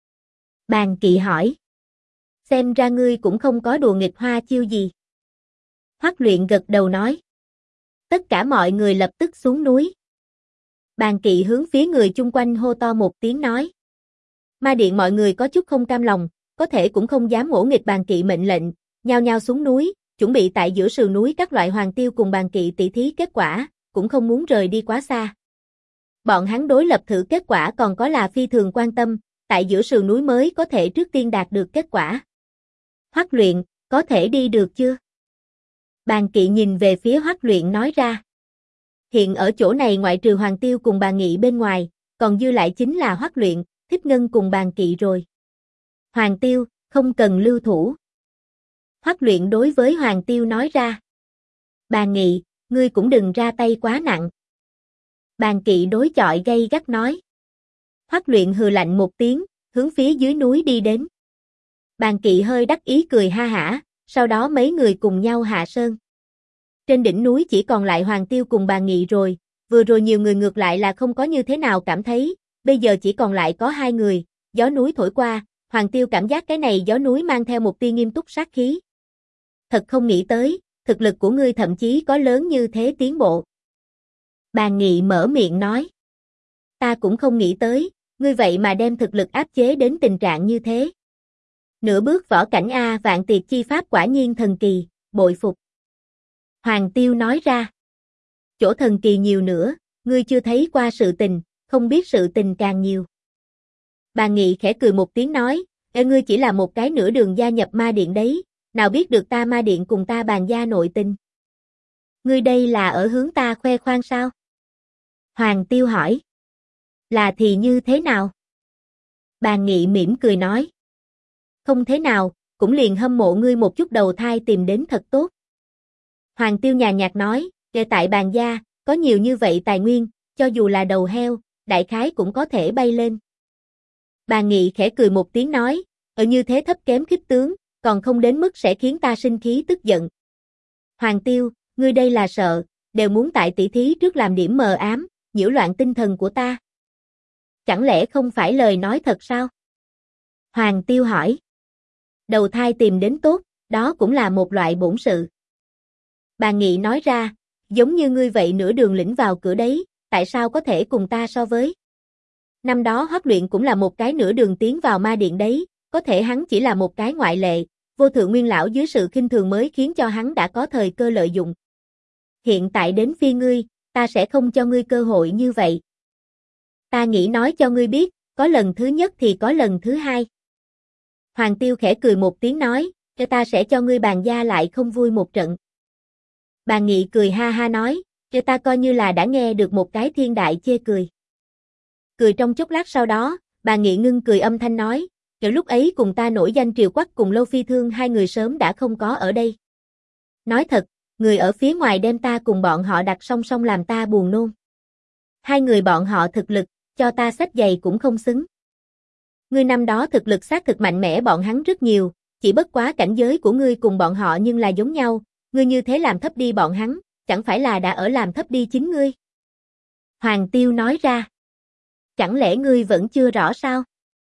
Bàn Kỵ hỏi. Xem ra ngươi cũng không có đùa nghịch hoa chiêu gì. Hoắc Luyện gật đầu nói. Tất cả mọi người lập tức xuống núi. Bàn Kỵ hướng phía người chung quanh hô to một tiếng nói. Ma điện mọi người có chút không cam lòng, có thể cũng không dám ngỗ nghịch Bàn Kỵ mệnh lệnh, nhao nhao xuống núi, chuẩn bị tại giữa sườn núi các loại Hoàng Tiêu cùng Bàn Kỵ tỷ thí kết quả, cũng không muốn rời đi quá xa. Bọn hắn đối lập thử kết quả còn có là phi thường quan tâm, tại giữa sườn núi mới có thể trước tiên đạt được kết quả. Hoắc Luyện, có thể đi được chưa? Bàn Kỵ nhìn về phía Hoắc Luyện nói ra. Hiện ở chỗ này ngoại trừ Hoàng Tiêu cùng Bàn Nghị bên ngoài, còn dư lại chính là Hoắc Luyện, Thiếp Ngân cùng Bàn Kỵ rồi. Hoàng Tiêu, không cần lưu thủ. Hoắc Luyện đối với Hoàng Tiêu nói ra. Bàn Nghị, ngươi cũng đừng ra tay quá nặng. Bàn Kỵ đối chọi gay gắt nói. Hoắc Luyện hừ lạnh một tiếng, hướng phía dưới núi đi đến. Bàn Kỵ hơi đắc ý cười ha hả, sau đó mấy người cùng nhau hạ sơn. Trên đỉnh núi chỉ còn lại Hoàng Tiêu cùng Bàn Nghị rồi, vừa rồi nhiều người ngược lại là không có như thế nào cảm thấy, bây giờ chỉ còn lại có hai người, gió núi thổi qua, Hoàng Tiêu cảm giác cái này gió núi mang theo một tia nghiêm túc sát khí. Thật không nghĩ tới, thực lực của ngươi thậm chí có lớn như thế tiến bộ. Bàn Nghị mở miệng nói. Ta cũng không nghĩ tới, ngươi vậy mà đem thực lực áp chế đến tình trạng như thế. Nửa bước võ cảnh A vạn tiệt chi pháp quả nhiên thần kỳ, bội phục. Hoàng Tiêu nói ra. Chỗ thần kỳ nhiều nữa, ngươi chưa thấy qua sự tình, không biết sự tình càng nhiều. Bàn Nghị khẽ cười một tiếng nói, ngươi chỉ là một cái nửa đường gia nhập ma điện đấy, nào biết được ta ma điện cùng ta Bàn gia nội tình. Ngươi đây là ở hướng ta khoe khoang sao? Hoàng Tiêu hỏi. Là thì như thế nào? Bàn Nghị mỉm cười nói. Không thế nào, cũng liền hâm mộ ngươi một chút đầu thai tìm đến thật tốt. Hoàng Tiêu nhàn nhạt nói, tại Bàn gia, có nhiều như vậy tài nguyên, cho dù là đầu heo, đại khái cũng có thể bay lên. Bàn Nghị khẽ cười một tiếng nói, ở như thế thấp kém khiếp tướng, còn không đến mức sẽ khiến ta sinh khí tức giận. Hoàng Tiêu, ngươi đây là sợ, đều muốn tại tỷ thí trước làm điểm mờ ám, nhiễu loạn tinh thần của ta. Chẳng lẽ không phải lời nói thật sao? Hoàng Tiêu hỏi. Đầu thai tìm đến tốt, đó cũng là một loại bổn sự. Bàn Nghị nói ra, giống như ngươi vậy nửa đường lĩnh vào cửa đấy, tại sao có thể cùng ta so với? Năm đó Hoắc Luyện cũng là một cái nửa đường tiến vào ma điện đấy, có thể hắn chỉ là một cái ngoại lệ, vô thượng nguyên lão dưới sự khinh thường mới khiến cho hắn đã có thời cơ lợi dụng. Hiện tại đến phi ngươi, ta sẽ không cho ngươi cơ hội như vậy. Ta nghĩ nói cho ngươi biết, có lần thứ nhất thì có lần thứ hai. Hoàng Tiêu khẽ cười một tiếng nói, cho ta sẽ cho ngươi Bàn gia lại không vui một trận. Bàn Nghị cười ha ha nói, cho ta coi như là đã nghe được một cái thiên đại chê cười. Cười trong chốc lát sau đó, Bàn Nghị ngưng cười âm thanh nói, từ lúc ấy cùng ta nổi danh Triều Quắc cùng Lô Phi Thương hai người sớm đã không có ở đây. Nói thật, người ở phía ngoài đem ta cùng bọn họ đặt song song làm ta buồn nôn. Hai người bọn họ thực lực, cho ta xách giày cũng không xứng. Ngươi năm đó thực lực xác thực mạnh mẽ bọn hắn rất nhiều, chỉ bất quá cảnh giới của ngươi cùng bọn họ nhưng là giống nhau, ngươi như thế làm thấp đi bọn hắn, chẳng phải là đã ở làm thấp đi chính ngươi. Hoàng Tiêu nói ra. Chẳng lẽ ngươi vẫn chưa rõ sao?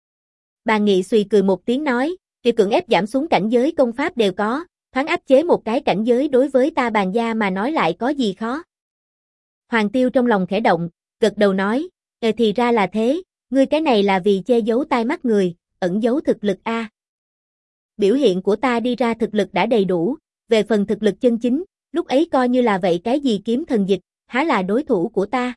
Bàn Nghị xùy cười một tiếng nói, thì cưỡng ép giảm xuống cảnh giới công pháp đều có, thoáng áp chế một cái cảnh giới đối với ta Bàn gia mà nói lại có gì khó. Hoàng Tiêu trong lòng khẽ động, gật đầu nói, thì ra là thế, ngươi cái này là vì che giấu tai mắt người, ẩn giấu thực lực a. Biểu hiện của ta đi ra thực lực đã đầy đủ, về phần thực lực chân chính, lúc ấy coi như là vậy cái gì kiếm thần dịch, há là đối thủ của ta.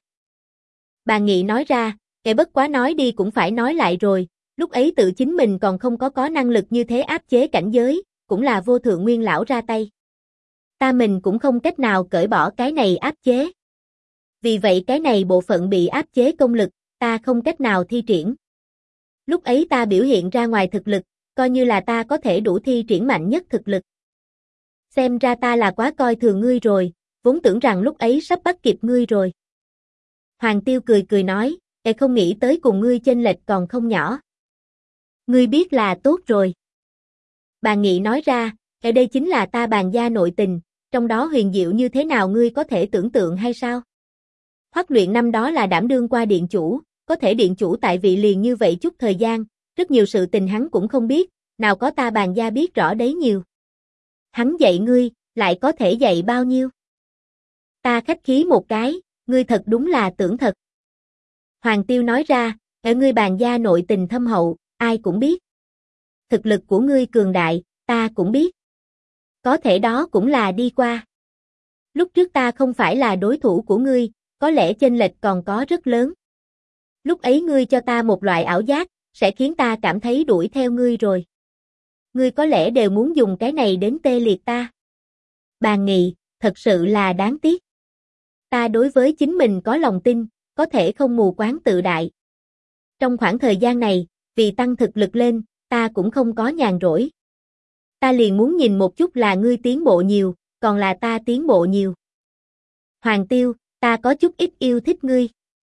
Bàn Nghị nói ra, bất quá nói đi cũng phải nói lại rồi, lúc ấy tự chính mình còn không có năng lực như thế áp chế cảnh giới, cũng là vô thượng nguyên lão ra tay. Ta mình cũng không cách nào cởi bỏ cái này áp chế. Vì vậy cái này bộ phận bị áp chế công lực, ta không cách nào thi triển. Lúc ấy ta biểu hiện ra ngoài thực lực, coi như là ta có thể đủ thi triển mạnh nhất thực lực. Xem ra ta là quá coi thường ngươi rồi, vốn tưởng rằng lúc ấy sắp bắt kịp ngươi rồi. Hoàng Tiêu cười cười nói, không nghĩ tới cùng ngươi chênh lệch còn không nhỏ. Ngươi biết là tốt rồi. Bàn Nghị nói ra, đây chính là ta Bàn gia nội tình, trong đó huyền diệu như thế nào ngươi có thể tưởng tượng hay sao? Hoắc Luyện năm đó là đảm đương qua điện chủ, có thể điện chủ tại vị liền như vậy chút thời gian, rất nhiều sự tình hắn cũng không biết, nào có ta Bàn gia biết rõ đấy nhiều. Hắn dạy ngươi, lại có thể dạy bao nhiêu? Ta khách khí một cái, ngươi thật đúng là tưởng thật. Hoàng Tiêu nói ra, ở ngươi Bàn gia nội tình thâm hậu, ai cũng biết. Thực lực của ngươi cường đại, ta cũng biết. Có thể đó cũng là đi qua. Lúc trước ta không phải là đối thủ của ngươi, có lẽ chênh lệch còn có rất lớn. Lúc ấy ngươi cho ta một loại ảo giác, sẽ khiến ta cảm thấy đuổi theo ngươi rồi. Ngươi có lẽ đều muốn dùng cái này đến tê liệt ta. Bàn Nghị, thật sự là đáng tiếc. Ta đối với chính mình có lòng tin, có thể không mù quáng tự đại. Trong khoảng thời gian này, vì tăng thực lực lên, ta cũng không có nhàn rỗi. Ta liền muốn nhìn một chút là ngươi tiến bộ nhiều, còn là ta tiến bộ nhiều. Hoàng Tiêu, ta có chút ít yêu thích ngươi.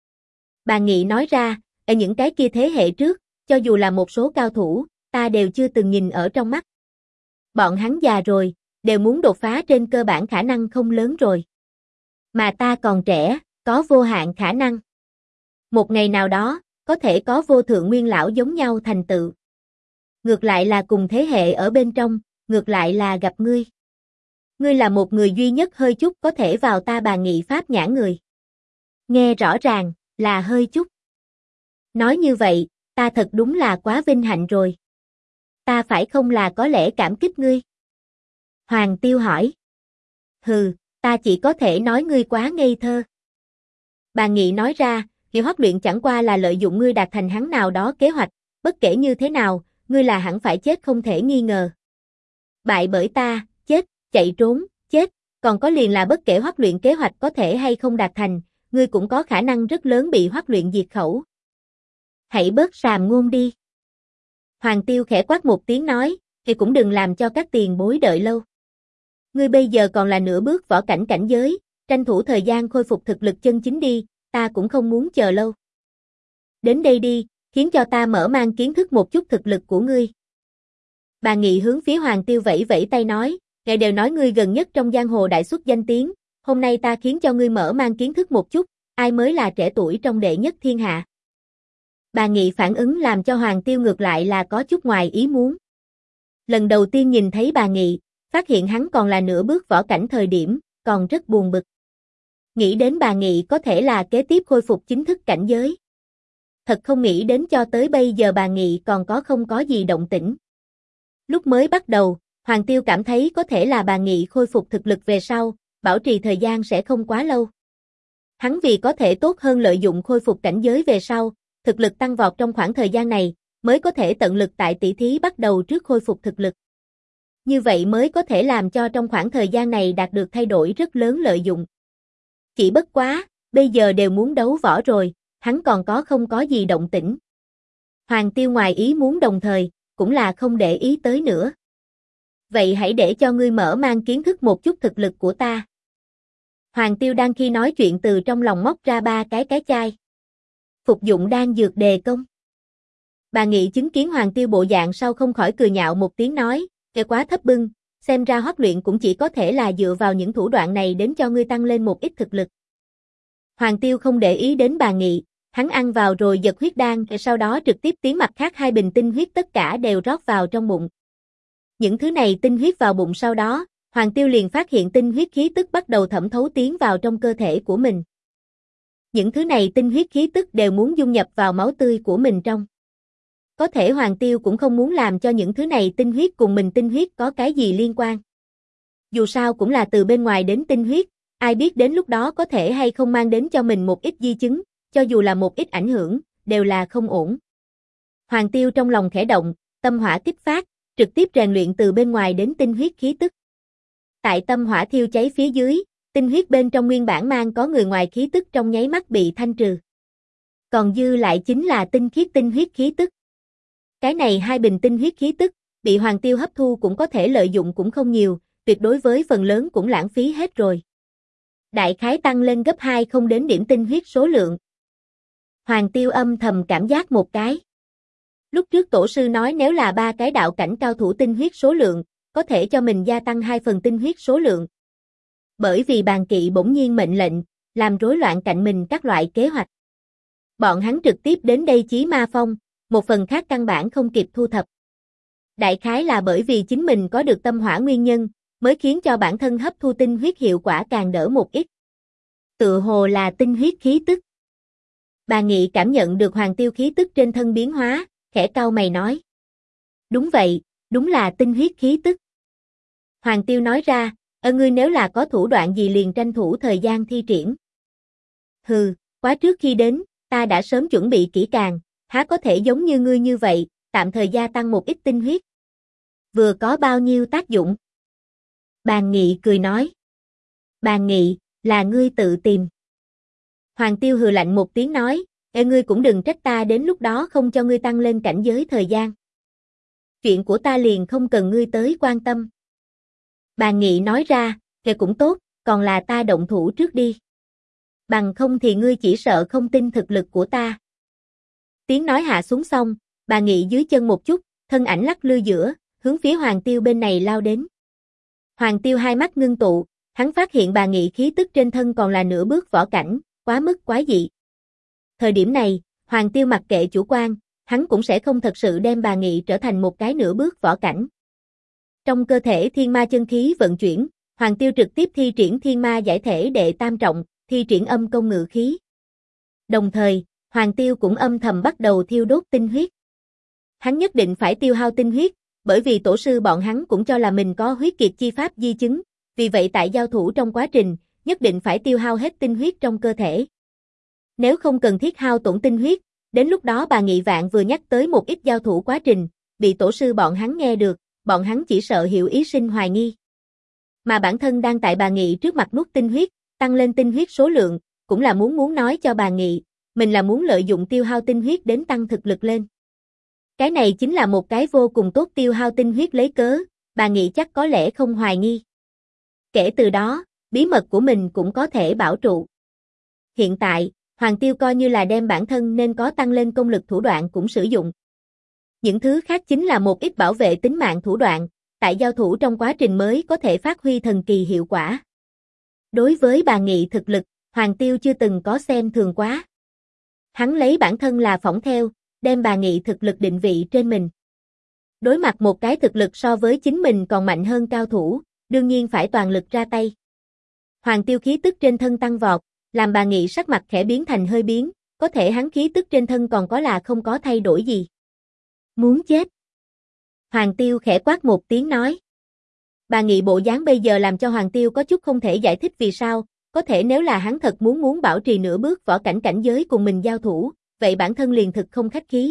Bà Nghị nói ra, ở những cái kia thế hệ trước, cho dù là một số cao thủ, ta đều chưa từng nhìn ở trong mắt. Bọn hắn già rồi, đều muốn đột phá trên cơ bản khả năng không lớn rồi. Mà ta còn trẻ, có vô hạn khả năng. Một ngày nào đó, có thể có vô thượng nguyên lão giống nhau thành tựu. Ngược lại là cùng thế hệ ở bên trong, ngược lại là gặp ngươi. Ngươi là một người duy nhất hơi chút có thể vào ta Bà Nghị pháp nhãn người. Nghe rõ ràng, là hơi chút. Nói như vậy, ta thật đúng là quá vinh hạnh rồi. Ta phải không là có lẽ cảm kích ngươi? Hoàng Tiêu hỏi. Hừ, ta chỉ có thể nói ngươi quá ngây thơ. Bà Nghị nói ra, Hiệu Hoắc Luyện chẳng qua là lợi dụng ngươi đạt thành hắn nào đó kế hoạch, bất kể như thế nào, ngươi là hẳn phải chết không thể nghi ngờ. Bại bởi ta, chết, chạy trốn, chết, còn có liền là bất kể Hoắc Luyện kế hoạch có thể hay không đạt thành, ngươi cũng có khả năng rất lớn bị Hoắc Luyện diệt khẩu. Hãy bớt sàm ngôn đi. Hoàng Tiêu khẽ quát một tiếng nói, thì cũng đừng làm cho các tiền bối đợi lâu. Ngươi bây giờ còn là nửa bước võ cảnh cảnh giới, tranh thủ thời gian khôi phục thực lực chân chính đi, ta cũng không muốn chờ lâu. Đến đây đi, khiến cho ta mở mang kiến thức một chút thực lực của ngươi. Bà Nghị hướng phía Hoàng Tiêu vẫy vẫy tay nói, ngài đều nói ngươi gần nhất trong giang hồ đại xuất danh tiếng, hôm nay ta khiến cho ngươi mở mang kiến thức một chút, ai mới là trẻ tuổi trong đệ nhất thiên hạ. Bà Nghị phản ứng làm cho Hoàng Tiêu ngược lại là có chút ngoài ý muốn. Lần đầu tiên nhìn thấy Bà Nghị, phát hiện hắn còn là nửa bước võ cảnh thời điểm, còn rất buồn bực. Nghĩ đến Bà Nghị có thể là kế tiếp khôi phục chính thức cảnh giới. Thật không nghĩ đến cho tới bây giờ Bà Nghị còn không có gì động tĩnh. Lúc mới bắt đầu, Hoàng Tiêu cảm thấy có thể là Bà Nghị khôi phục thực lực về sau, bảo trì thời gian sẽ không quá lâu. Hắn vì có thể tốt hơn lợi dụng khôi phục cảnh giới về sau, thực lực tăng vọt trong khoảng thời gian này, mới có thể tận lực tại tỷ thí bắt đầu trước khôi phục thực lực. Như vậy mới có thể làm cho trong khoảng thời gian này đạt được thay đổi rất lớn lợi dụng. Chỉ bất quá, bây giờ đều muốn đấu võ rồi, hắn còn không có gì động tĩnh. Hoàng Tiêu ngoài ý muốn đồng thời, cũng là không để ý tới nữa. Vậy hãy để cho ngươi mở mang kiến thức một chút thực lực của ta. Hoàng Tiêu đang khi nói chuyện từ trong lòng móc ra 3 cái chai. Phục dụng đan dược đề công. Bà Nghị chứng kiến Hoàng Tiêu bộ dạng sau không khỏi cười nhạo một tiếng nói, "Kẻ quá thấp bưng, xem ra Hoắc Luyện cũng chỉ có thể là dựa vào những thủ đoạn này đến cho ngươi tăng lên một ít thực lực." Hoàng Tiêu không để ý đến Bà Nghị, hắn ăn vào rồi giật huyết đan, sau đó trực tiếp tiến mặt khác 2 bình tinh huyết tất cả đều rót vào trong bụng. Những thứ này tinh huyết vào bụng sau đó, Hoàng Tiêu liền phát hiện tinh huyết khí tức bắt đầu thẩm thấu tiến vào trong cơ thể của mình. Những thứ này tinh huyết khí tức đều muốn dung nhập vào máu tươi của mình trong. Có thể Hoàng Tiêu cũng không muốn làm cho những thứ này tinh huyết cùng mình tinh huyết có cái gì liên quan. Dù sao cũng là từ bên ngoài đến tinh huyết, ai biết đến lúc đó có thể hay không mang đến cho mình một ít di chứng, cho dù là một ít ảnh hưởng, đều là không ổn. Hoàng Tiêu trong lòng khẽ động, tâm hỏa kích phát, trực tiếp rèn luyện từ bên ngoài đến tinh huyết khí tức. Tại tâm hỏa thiêu cháy phía dưới, tinh huyết bên trong nguyên bản mang có người ngoài khí tức trong nháy mắt bị thanh trừ. Còn dư lại chính là tinh khiết tinh huyết khí tức. Cái này 2 bình tinh huyết khí tức, bị Hoàng Tiêu hấp thu cũng có thể lợi dụng cũng không nhiều, tuyệt đối với phần lớn cũng lãng phí hết rồi. Đại khái tăng lên gấp 2 không đến điểm tinh huyết số lượng. Hoàng Tiêu âm thầm cảm giác một cái. Lúc trước tổ sư nói nếu là 3 cái đạo cảnh cao thủ tinh huyết số lượng, có thể cho mình gia tăng 2 phần tinh huyết số lượng. Bởi vì Bàn Kỵ bỗng nhiên mệnh lệnh, làm rối loạn cạnh mình các loại kế hoạch. Bọn hắn trực tiếp đến đây Chí Ma Phong, một phần khác căn bản không kịp thu thập. Đại khái là bởi vì chính mình có được tâm hỏa nguyên nhân, mới khiến cho bản thân hấp thu tinh huyết hiệu quả càng đỡ một ít. Tựa hồ là tinh huyết khí tức. Bà Nghị cảm nhận được Hoàng Tiêu khí tức trên thân biến hóa, khẽ cau mày nói. Đúng vậy, đúng là tinh huyết khí tức. Hoàng Tiêu nói ra, ngươi nếu là có thủ đoạn gì liền tranh thủ thời gian thi triển. Hừ, quá trước khi đến, ta đã sớm chuẩn bị kỹ càng, há có thể giống như ngươi như vậy, tạm thời gia tăng một ít tinh huyết. Vừa có bao nhiêu tác dụng? Bàn Nghị cười nói. Bàn Nghị, là ngươi tự tìm. Hoàng Tiêu hừ lạnh một tiếng nói, Ngươi cũng đừng trách ta đến lúc đó không cho ngươi tăng lên cảnh giới thời gian. Chuyện của ta liền không cần ngươi tới quan tâm. Bà Nghị nói ra, cũng tốt, còn là ta động thủ trước đi. Bằng không thì ngươi chỉ sợ không tin thực lực của ta. Tiếng nói hạ xuống xong, bà Nghị dưới chân một chút, thân ảnh lắc lư giữa, hướng phía Hoàng Tiêu bên này lao đến. Hoàng Tiêu hai mắt ngưng tụ, hắn phát hiện bà Nghị khí tức trên thân còn là nửa bước võ cảnh, quá mức quái dị. Thời điểm này, Hoàng Tiêu mặc kệ chủ quan, hắn cũng sẽ không thật sự đem bà Nghị trở thành một cái nửa bước võ cảnh. Trong cơ thể thiên ma chân khí vận chuyển, Hoàng Tiêu trực tiếp thi triển thiên ma giải thể đệ tam trọng, thi triển âm công ngự khí. Đồng thời, Hoàng Tiêu cũng âm thầm bắt đầu thiêu đốt tinh huyết. Hắn nhất định phải tiêu hao tinh huyết, bởi vì tổ sư bọn hắn cũng cho là mình có huyết kiệt chi pháp di chứng, vì vậy tại giao thủ trong quá trình, nhất định phải tiêu hao hết tinh huyết trong cơ thể. Nếu không cần thiết hao tổn tinh huyết, đến lúc đó bà Nghị Vạn vừa nhắc tới một ít giao thủ quá trình, bị tổ sư bọn hắn nghe được, bọn hắn chỉ sợ hiểu ý sinh hoài nghi. Mà bản thân đang tại bà Nghị trước mặt nuốt tinh huyết, tăng lên tinh huyết số lượng, cũng là muốn nói cho bà Nghị, mình là muốn lợi dụng tiêu hao tinh huyết đến tăng thực lực lên. Cái này chính là một cái vô cùng tốt tiêu hao tinh huyết lấy cớ, bà Nghị chắc có lẽ không hoài nghi. Kể từ đó, bí mật của mình cũng có thể bảo trụ. Hiện tại, Hoàng Tiêu coi như là đem bản thân nên có tăng lên công lực thủ đoạn cũng sử dụng. Những thứ khác chính là một ít bảo vệ tính mạng thủ đoạn, tại giao thủ trong quá trình mới có thể phát huy thần kỳ hiệu quả. Đối với bà Nghị thực lực, Hoàng Tiêu chưa từng có xem thường quá. Hắn lấy bản thân là phỏng theo, đem bà Nghị thực lực định vị trên mình. Đối mặt một cái thực lực so với chính mình còn mạnh hơn cao thủ, đương nhiên phải toàn lực ra tay. Hoàng Tiêu khí tức trên thân tăng vọt, làm bà Nghị sắc mặt khẽ biến thành hơi biến, có thể hắn khí tức trên thân còn có là không có thay đổi gì. Muốn chết. Hoàng Tiêu khẽ quát một tiếng nói. Bà Nghị bộ dáng bây giờ làm cho Hoàng Tiêu có chút không thể giải thích vì sao, có thể nếu là hắn thật muốn bảo trì nửa bước võ cảnh cảnh giới cùng mình giao thủ, vậy bản thân liền thực không khách khí.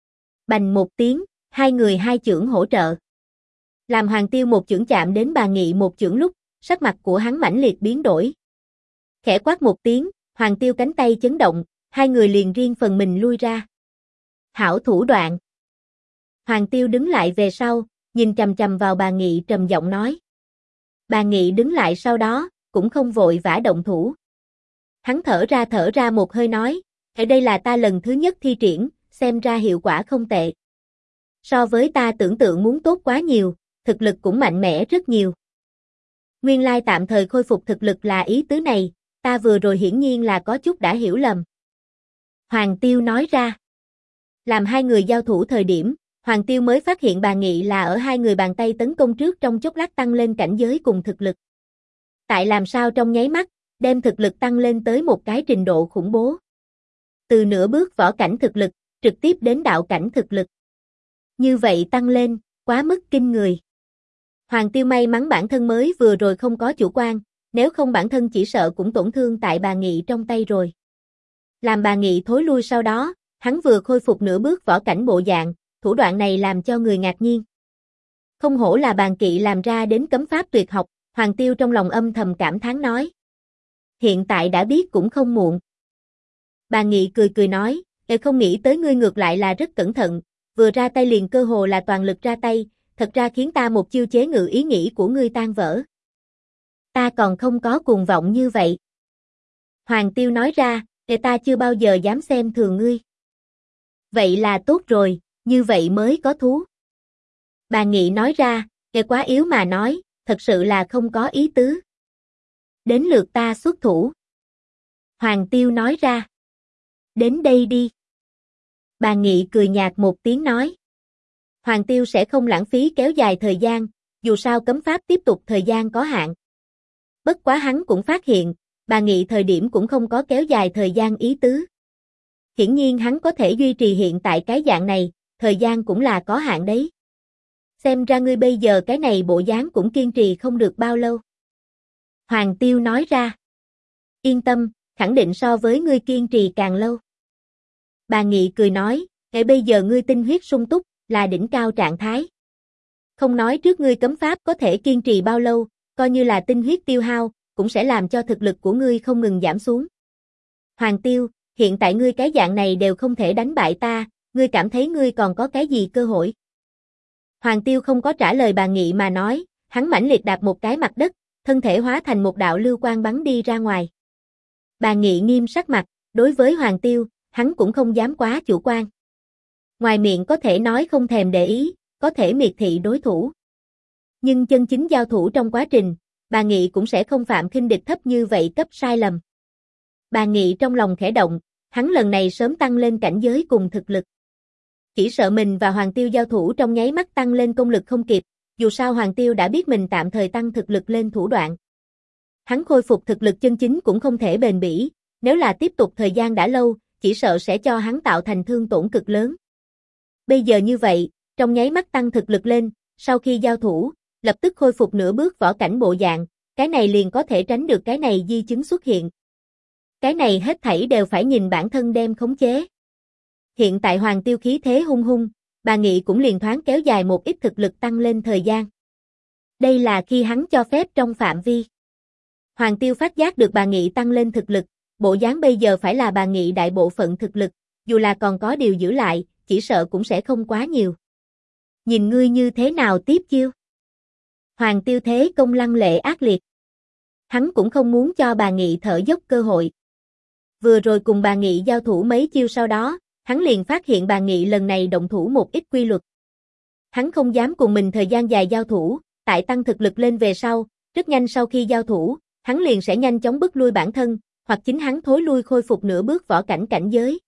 Bành một tiếng, hai người hai chưởng hỗ trợ. Làm Hoàng Tiêu một chưởng chạm đến bà Nghị một chưởng lúc, sắc mặt của hắn mãnh liệt biến đổi. Khẽ quát một tiếng, Hoàng Tiêu cánh tay chấn động, hai người liền riêng phần mình lui ra. Hảo thủ đoạn. Hoàng Tiêu đứng lại về sau, nhìn chằm chằm vào bà Nghị trầm giọng nói. Bà Nghị đứng lại sau đó, cũng không vội vã động thủ. Hắn thở ra một hơi nói, ở đây là ta lần thứ nhất thi triển, xem ra hiệu quả không tệ. So với ta tưởng tượng muốn tốt quá nhiều, thực lực cũng mạnh mẽ rất nhiều. Nguyên lai tạm thời khôi phục thực lực là ý tứ này, ta vừa rồi hiển nhiên là có chút đã hiểu lầm. Hoàng Tiêu nói ra. Làm hai người giao thủ thời điểm, Hoàng Tiêu mới phát hiện bà Nghị là ở hai người bàn tay tấn công trước trong chốc lát tăng lên cảnh giới cùng thực lực. Tại làm sao trong nháy mắt, đem thực lực tăng lên tới một cái trình độ khủng bố. Từ nửa bước võ cảnh thực lực, trực tiếp đến đạo cảnh thực lực. Như vậy tăng lên, quá mức kinh người. Hoàng Tiêu may mắn bản thân mới vừa rồi không có chủ quan, nếu không bản thân chỉ sợ cũng tổn thương tại bà Nghị trong tay rồi. Làm bà Nghị thối lui sau đó, hắn vừa khôi phục nửa bước võ cảnh bộ dạng, thủ đoạn này làm cho người ngạc nhiên. Không hổ là bàn kỵ làm ra đến cấm pháp tuyệt học, Hoàng Tiêu trong lòng âm thầm cảm thán nói. Hiện tại đã biết cũng không muộn. Bà Nghị cười nói, không nghĩ tới ngươi ngược lại là rất cẩn thận, vừa ra tay liền cơ hồ là toàn lực ra tay, thật ra khiến ta một chiêu chế ngự ý nghĩ của ngươi tan vỡ. Ta còn không có cuồng vọng như vậy. Hoàng Tiêu nói ra, ta chưa bao giờ dám xem thường ngươi. Vậy là tốt rồi, như vậy mới có thú. Bà Nghị nói ra, quá yếu mà nói, thật sự là không có ý tứ. Đến lượt ta xuất thủ. Hoàng Tiêu nói ra. Đến đây đi. Bà Nghị cười nhạt một tiếng nói. Hoàng Tiêu sẽ không lãng phí kéo dài thời gian, dù sao cấm pháp tiếp tục thời gian có hạn. Bất quá hắn cũng phát hiện, bà Nghị thời điểm cũng không có kéo dài thời gian ý tứ. Hiển nhiên hắn có thể duy trì hiện tại cái dạng này, thời gian cũng là có hạn đấy. Xem ra ngươi bây giờ cái này bộ dáng cũng kiên trì không được bao lâu. Hoàng Tiêu nói ra. Yên tâm, khẳng định so với ngươi kiên trì càng lâu. Bà Nghị cười nói, bây giờ ngươi tinh huyết sung túc, là đỉnh cao trạng thái. Không nói trước ngươi cấm pháp có thể kiên trì bao lâu, coi như là tinh huyết tiêu hao, cũng sẽ làm cho thực lực của ngươi không ngừng giảm xuống. Hoàng Tiêu, hiện tại ngươi cái dạng này đều không thể đánh bại ta, ngươi cảm thấy ngươi còn có cái gì cơ hội? Hoàng Tiêu không có trả lời bà Nghị mà nói, hắn mãnh liệt đạp một cái mặt đất, thân thể hóa thành một đạo lưu quang bắn đi ra ngoài. Bà Nghị nghiêm sắc mặt, đối với Hoàng Tiêu, hắn cũng không dám quá chủ quan. Ngoài miệng có thể nói không thèm để ý, có thể miệt thị đối thủ. Nhưng chân chính giao thủ trong quá trình, bà Nghị cũng sẽ không phạm khinh địch thấp như vậy cấp sai lầm. Bà Nghị trong lòng khẽ động, hắn lần này sớm tăng lên cảnh giới cùng thực lực. Chỉ sợ mình và Hoàng Tiêu giao thủ trong nháy mắt tăng lên công lực không kịp, dù sao Hoàng Tiêu đã biết mình tạm thời tăng thực lực lên thủ đoạn. Hắn khôi phục thực lực chân chính cũng không thể bền bỉ, nếu là tiếp tục thời gian đã lâu, chỉ sợ sẽ cho hắn tạo thành thương tổn cực lớn. Bây giờ như vậy, trong nháy mắt tăng thực lực lên, sau khi giao thủ, lập tức khôi phục nửa bước võ cảnh bộ dạng, cái này liền có thể tránh được cái này di chứng xuất hiện. Cái này hết thảy đều phải nhìn bản thân đem khống chế. Hiện tại Hoàng Tiêu khí thế hung hung, bà Nghị cũng liền thoáng kéo dài một ít thực lực tăng lên thời gian. Đây là khi hắn cho phép trong phạm vi. Hoàng Tiêu phát giác được bà Nghị tăng lên thực lực, bộ dáng bây giờ phải là bà Nghị đại bộ phận thực lực, dù là còn có điều giữ lại, chỉ sợ cũng sẽ không quá nhiều. Nhìn ngươi như thế nào tiếp chiêu? Hoàng Tiêu thế công lăng lệ ác liệt. Hắn cũng không muốn cho bà Nghị thở dốc cơ hội. Vừa rồi cùng bà Nghị giao thủ mấy chiêu sau đó, hắn liền phát hiện bà Nghị lần này động thủ một ít quy luật. Hắn không dám cùng mình thời gian dài giao thủ, tại tăng thực lực lên về sau, rất nhanh sau khi giao thủ, hắn liền sẽ nhanh chóng bức lui bản thân, hoặc chính hắn thối lui khôi phục nửa bước võ cảnh cảnh giới.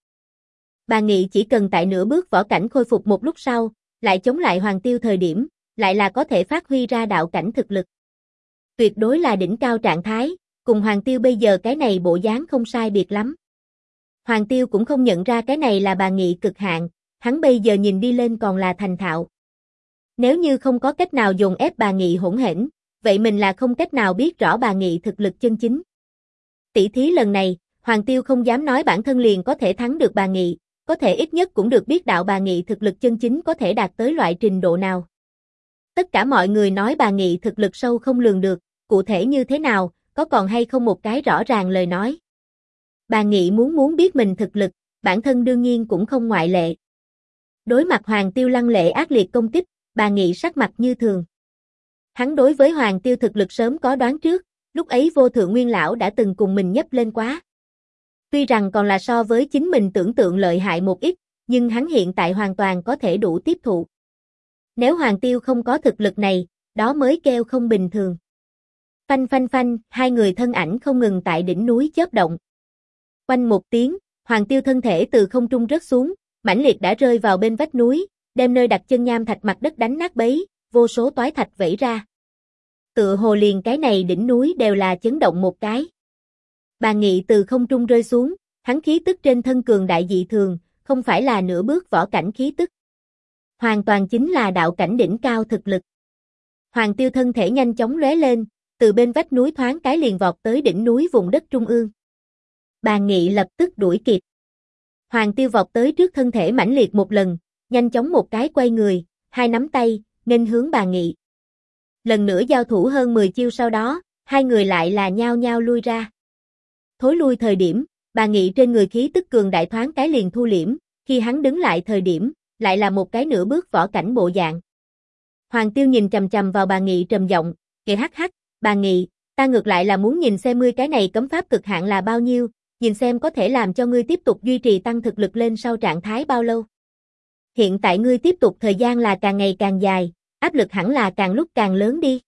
Bà Nghị chỉ cần tại nửa bước võ cảnh khôi phục một lúc sau, lại chống lại Hoàng Tiêu thời điểm, lại là có thể phát huy ra đạo cảnh thực lực. Tuyệt đối là đỉnh cao trạng thái, cùng Hoàng Tiêu bây giờ cái này bộ dáng không sai biệt lắm. Hoàng Tiêu cũng không nhận ra cái này là bà Nghị cực hạn, hắn bây giờ nhìn đi lên còn là thành thạo. Nếu như không có cách nào dồn ép bà Nghị hỗn hển, vậy mình là không cách nào biết rõ bà Nghị thực lực chân chính. Tỷ thí lần này, Hoàng Tiêu không dám nói bản thân liền có thể thắng được bà Nghị, có thể ít nhất cũng được biết đạo bà Nghị thực lực chân chính có thể đạt tới loại trình độ nào. Tất cả mọi người nói bà Nghị thực lực sâu không lường được, cụ thể như thế nào, có còn hay không một cái rõ ràng lời nói. Bà Nghị muốn biết mình thực lực, bản thân đương nhiên cũng không ngoại lệ. Đối mặt Hoàng Tiêu lăng lệ ác liệt công kích, bà Nghị sắc mặt như thường. Hắn đối với Hoàng Tiêu thực lực sớm có đoán trước, lúc ấy Vô Thượng Nguyên Lão đã từng cùng mình nhấp lên quá. Tuy rằng còn là so với chính mình tưởng tượng lợi hại một ít, nhưng hắn hiện tại hoàn toàn có thể đủ tiếp thụ. Nếu Hoàng Tiêu không có thực lực này, đó mới kêu không bình thường. Phanh phanh phanh, hai người thân ảnh không ngừng tại đỉnh núi chớp động. Quanh một tiếng, Hoàng Tiêu thân thể từ không trung rớt xuống, mãnh liệt đã rơi vào bên vách núi, đem nơi đặt chân nham thạch mặt đất đánh nát bấy, vô số toái thạch vẩy ra. Tựa hồ liền cái này đỉnh núi đều là chấn động một cái. Bà Nghị từ không trung rơi xuống, hắn khí tức trên thân cường đại dị thường, không phải là nửa bước võ cảnh khí tức. Hoàn toàn chính là đạo cảnh đỉnh cao thực lực. Hoàng Tiêu thân thể nhanh chóng lóe lên, từ bên vách núi thoáng cái liền vọt tới đỉnh núi vùng đất trung ương. Bà Nghị lập tức đuổi kịp. Hoàng Tiêu vọt tới trước thân thể mãnh liệt một lần, nhanh chóng một cái quay người, hai nắm tay, nên hướng bà Nghị. Lần nữa giao thủ hơn 10 chiêu sau đó, hai người lại là nhao nhao lui ra. Thối lui thời điểm, bà Nghị trên người khí tức cường đại thoáng cái liền thu liễm, khi hắn đứng lại thời điểm, lại là một cái nửa bước võ cảnh bộ dạng. Hoàng Tiêu nhìn chằm chằm vào bà Nghị trầm giọng, "Kệ hắc hắc, bà Nghị, ta ngược lại là muốn nhìn xem ngươi cái này cấm pháp cực hạn là bao nhiêu, nhìn xem có thể làm cho ngươi tiếp tục duy trì tăng thực lực lên sau trạng thái bao lâu. Hiện tại ngươi tiếp tục thời gian là càng ngày càng dài, áp lực hẳn là càng lúc càng lớn đi."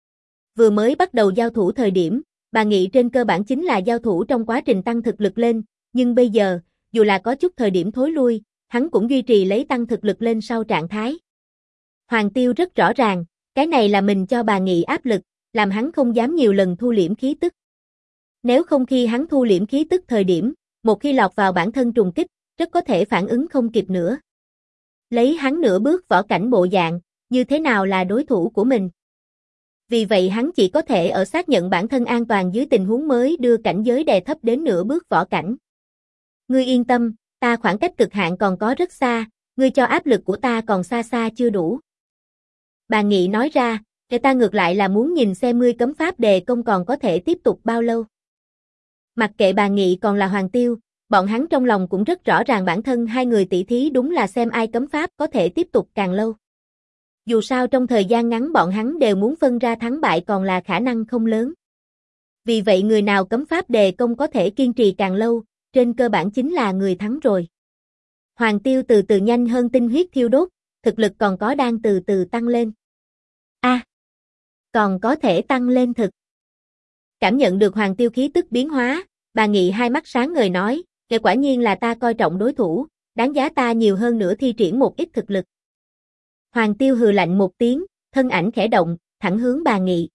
Vừa mới bắt đầu giao thủ thời điểm, bà Nghị trên cơ bản chính là giao thủ trong quá trình tăng thực lực lên, nhưng bây giờ, dù là có chút thời điểm thối lui, hắn cũng duy trì lấy tăng thực lực lên sau trạng thái. Hoàng Tiêu rất rõ ràng, cái này là mình cho bà Nghị áp lực, làm hắn không dám nhiều lần thu liễm khí tức. Nếu không khi hắn thu liễm khí tức thời điểm, một khi lọt vào bản thân trùng kích, rất có thể phản ứng không kịp nữa. Lấy hắn nửa bước võ cảnh bộ dạng, như thế nào là đối thủ của mình? Vì vậy hắn chỉ có thể ở xác nhận bản thân an toàn dưới tình huống mới đưa cảnh giới đè thấp đến nửa bước võ cảnh. Ngươi yên tâm, ta khoảng cách cực hạn còn có rất xa, ngươi cho áp lực của ta còn xa xa chưa đủ. Bà Nghị nói ra, "Kể ta ngược lại là muốn nhìn xem ngươi cấm pháp đề công còn có thể tiếp tục bao lâu." Mặc kệ bà Nghị còn là Hoàng Tiêu, Bọn hắn trong lòng cũng rất rõ ràng bản thân hai người tỷ thí đúng là xem ai cấm pháp có thể tiếp tục càng lâu. Dù sao trong thời gian ngắn bọn hắn đều muốn phân ra thắng bại còn là khả năng không lớn. Vì vậy người nào cấm pháp đề công có thể kiên trì càng lâu, trên cơ bản chính là người thắng rồi. Hoàng Tiêu từ từ nhanh hơn tinh huyết thiêu đốt, thực lực còn có đang từ từ tăng lên. Còn có thể tăng lên thực. Cảm nhận được Hoàng Tiêu khí tức biến hóa, bà Nghị hai mắt sáng ngời nói, kể quả nhiên là ta coi trọng đối thủ, đáng giá ta nhiều hơn nữa thi triển một ít thực lực. Hoàng Tiêu hừ lạnh một tiếng, thân ảnh khẽ động, thẳng hướng bà Nghị.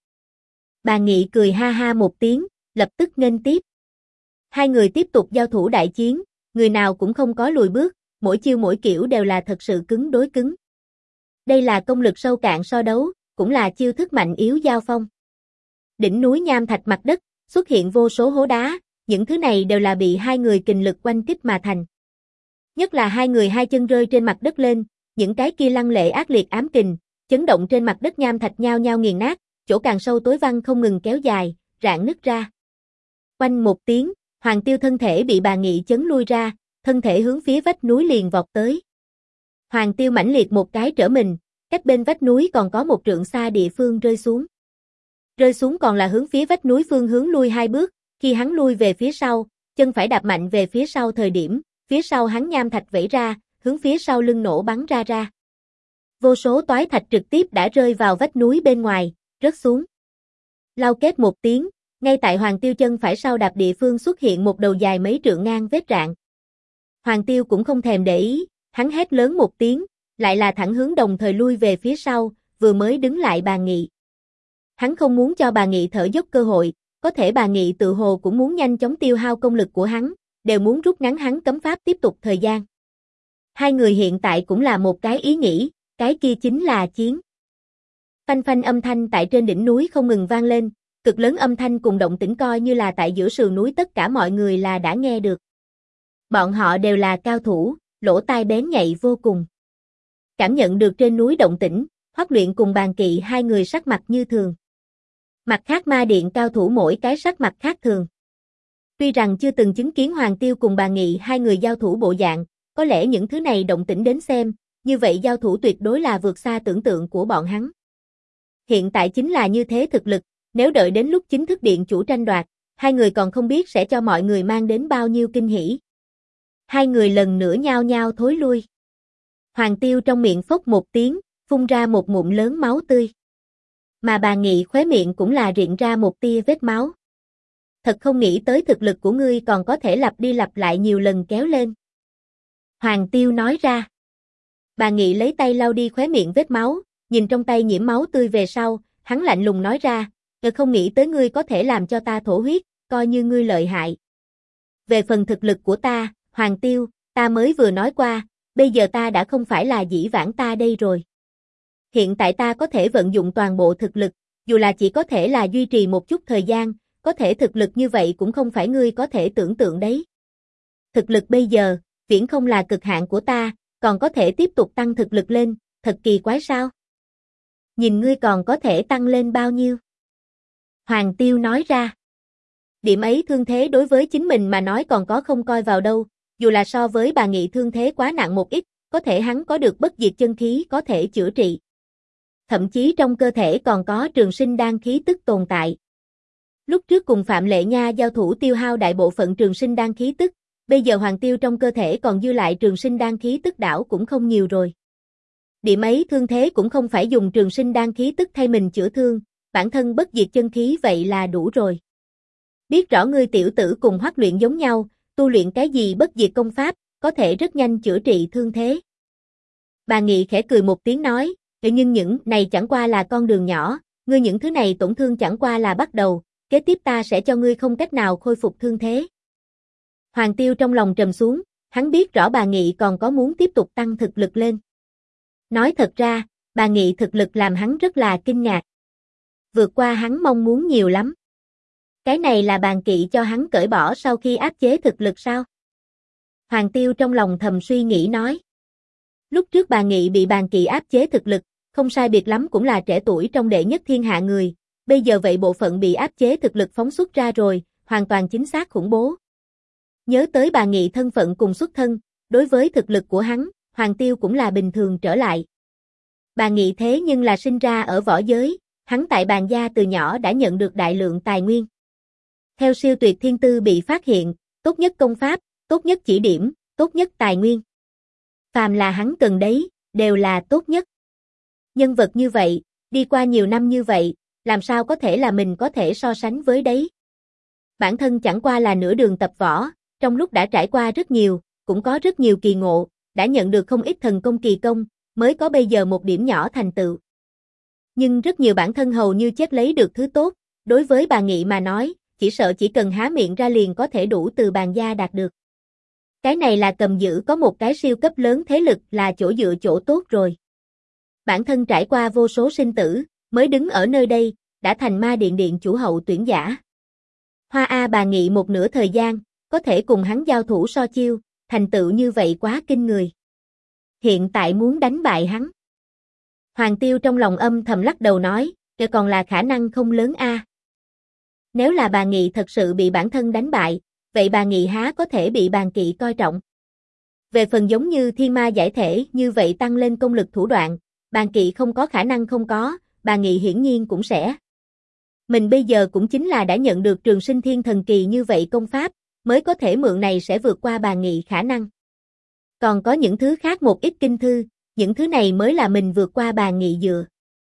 Bà Nghị cười ha ha một tiếng, lập tức nghênh tiếp. Hai người tiếp tục giao thủ đại chiến, người nào cũng không có lùi bước, mỗi chiêu mỗi kiểu đều là thật sự cứng đối cứng. Đây là công lực sâu cạn so đấu, cũng là chiêu thức mạnh yếu giao phong. Đỉnh núi nham thạch mặt đất, xuất hiện vô số hố đá, những thứ này đều là bị hai người kình lực oanh kích mà thành. Nhất là hai người hai chân rơi trên mặt đất lên, những cái kia lăng lệ ác liệt ám kình, chấn động trên mặt đất nham thạch nhao nhao nghiền nát, chỗ càng sâu tối văng không ngừng kéo dài, rạn nứt ra. Oanh một tiếng, Hoàng Tiêu thân thể bị bà Nghị chấn lui ra, thân thể hướng phía vách núi liền vọt tới. Hoàng Tiêu mãnh liệt một cái trở mình, cách bên vách núi còn có một trượng xa địa phương rơi xuống. Rơi xuống còn là hướng phía vách núi phương hướng lui hai bước, khi hắn lui về phía sau, chân phải đạp mạnh về phía sau thời điểm, phía sau hắn nham thạch vẩy ra, hướng phía sau lưng nổ bắn ra. Vô số toái thạch trực tiếp đã rơi vào vách núi bên ngoài, rớt xuống. Lau kết một tiếng, ngay tại Hoàng Tiêu chân phải sau đạp địa phương xuất hiện một đầu dài mấy trượng ngang vết rạn. Hoàng Tiêu cũng không thèm để ý, hắn hét lớn một tiếng, lại là thẳng hướng đồng thời lui về phía sau, vừa mới đứng lại bà Nghị. Hắn không muốn cho bà Nghị thở dốc cơ hội, có thể bà Nghị tự hồ cũng muốn nhanh chóng tiêu hao công lực của hắn, đều muốn rút ngắn hắn cấm pháp tiếp tục thời gian. Hai người hiện tại cũng là một cái ý nghĩ, cái kia chính là chiến. Phanh phanh âm thanh tại trên đỉnh núi không ngừng vang lên, cực lớn âm thanh cùng động tĩnh coi như là tại giữa sườn núi tất cả mọi người là đã nghe được. Bọn họ đều là cao thủ, lỗ tai bén nhạy vô cùng. Cảm nhận được trên núi động tĩnh, Hoắc Luyện cùng Bàn Kỵ hai người sắc mặt như thường. Mặt khác ma điện cao thủ mỗi cái sắc mặt khác thường. Tuy rằng chưa từng chứng kiến Hoàng Tiêu cùng Bàn Nghị hai người giao thủ bộ dạng, có lẽ những thứ này động tĩnh đến xem, như vậy giao thủ tuyệt đối là vượt xa tưởng tượng của bọn hắn. Hiện tại chính là như thế thực lực, nếu đợi đến lúc chính thức điện chủ tranh đoạt, hai người còn không biết sẽ cho mọi người mang đến bao nhiêu kinh hỉ. Hai người lần nữa nhao nhao thối lui. Hoàng Tiêu trong miệng phốc một tiếng, phun ra một ngụm lớn máu tươi. Mà Bàn Nghị khóe miệng cũng là rịn ra một tia vết máu. Thật không nghĩ tới thực lực của ngươi còn có thể lặp đi lặp lại nhiều lần kéo lên. Hoàng Tiêu nói ra. Bàn Nghị lấy tay lau đi khóe miệng vết máu, nhìn trong tay nhiễm máu tươi về sau, hắn lạnh lùng nói ra, không nghĩ tới ngươi có thể làm cho ta thổ huyết, coi như ngươi lợi hại. Về phần thực lực của ta, Hoàng Tiêu, ta mới vừa nói qua, bây giờ ta đã không phải là dĩ vãng ta đây rồi. Hiện tại ta có thể vận dụng toàn bộ thực lực, dù là chỉ có thể là duy trì một chút thời gian, có thể thực lực như vậy cũng không phải ngươi có thể tưởng tượng đấy. Thực lực bây giờ, viễn không là cực hạn của ta, còn có thể tiếp tục tăng thực lực lên, thật kỳ quái sao? Nhìn ngươi còn có thể tăng lên bao nhiêu? Hoàng Tiêu nói ra. Điểm ấy thương thế đối với chính mình mà nói còn có không coi vào đâu, dù là so với Bàn Nghị thương thế quá nặng một ít, có thể hắn có được bất diệt chân khí có thể chữa trị. Thậm chí trong cơ thể còn có trường sinh đan khí tức tồn tại. Lúc trước cùng Phạm Lệ Nha giao thủ tiêu hao đại bộ phận trường sinh đan khí tức, bây giờ Hoàng Tiêu trong cơ thể còn dư lại trường sinh đan khí tức đảo cũng không nhiều rồi. Điểm ấy thương thế cũng không phải dùng trường sinh đan khí tức thay mình chữa thương, bản thân bất diệt chân khí vậy là đủ rồi. Biết rõ ngươi tiểu tử cùng Hoắc Luyện giống nhau, tu luyện cái gì bất diệt công pháp, có thể rất nhanh chữa trị thương thế. Bàn Nghị khẽ cười một tiếng nói, nhưng những này chẳng qua là con đường nhỏ, ngươi những thứ này tổn thương chẳng qua là bắt đầu, kế tiếp ta sẽ cho ngươi không cách nào khôi phục thương thế. Hoàng Tiêu trong lòng trầm xuống, hắn biết rõ Bàn Nghị còn có muốn tiếp tục tăng thực lực lên. Nói thật ra, Bàn Nghị thực lực làm hắn rất là kinh ngạc. Vượt qua hắn mong muốn nhiều lắm. Cái này là Bàn Kỵ cho hắn cởi bỏ sau khi áp chế thực lực sao? Hoàng Tiêu trong lòng thầm suy nghĩ nói. Lúc trước Bàn Nghị bị Bàn Kỵ áp chế thực lực, không sai biệt lắm cũng là trẻ tuổi trong đệ nhất thiên hạ người, bây giờ vậy bộ phận bị áp chế thực lực phóng xuất ra rồi, hoàn toàn chính xác khủng bố. Nhớ tới bà Nghị thân phận cùng xuất thân, đối với thực lực của hắn, Hoàng Tiêu cũng là bình thường trở lại. Bà Nghị thế nhưng là sinh ra ở võ giới, hắn tại bàn gia từ nhỏ đã nhận được đại lượng tài nguyên. Theo siêu tuyệt thiên tư bị phát hiện, tốt nhất công pháp, tốt nhất chỉ điểm, tốt nhất tài nguyên. Phàm là hắn cần đấy, đều là tốt nhất. Nhân vật như vậy, đi qua nhiều năm như vậy, làm sao có thể là mình có thể so sánh với đấy. Bản thân chẳng qua là nửa đường tập võ, trong lúc đã trải qua rất nhiều, cũng có rất nhiều kỳ ngộ, đã nhận được không ít thần công kỳ công, mới có bây giờ một điểm nhỏ thành tựu. Nhưng rất nhiều bản thân hầu như chết lấy được thứ tốt, đối với bà Nghị mà nói, chỉ sợ chỉ cần há miệng ra liền có thể đủ từ bàn gia đạt được. Cái này là cầm giữ có một cái siêu cấp lớn thế lực là chỗ dựa chỗ tốt rồi. Bản thân trải qua vô số sinh tử, mới đứng ở nơi đây, đã thành ma điện điện chủ hậu tuyển giả. Hoa A bà Nghị một nửa thời gian, có thể cùng hắn giao thủ so chiêu, thành tựu như vậy quá kinh người. Hiện tại muốn đánh bại hắn. Hoàng Tiêu trong lòng âm thầm lắc đầu nói, kể còn là khả năng không lớn a. Nếu là bà Nghị thật sự bị bản thân đánh bại, vậy bà Nghị há có thể bị bàn kỵ coi trọng. Về phần giống như thiên ma giải thể như vậy tăng lên công lực thủ đoạn, bàn kỵ không có khả năng không có, bà Nghị hiển nhiên cũng sẽ. Mình bây giờ cũng chính là đã nhận được trường sinh thiên thần kỳ như vậy công pháp, mới có thể mượn này sẽ vượt qua bà Nghị khả năng. Còn có những thứ khác một ít kinh thư, những thứ này mới là mình vượt qua bà Nghị dựa.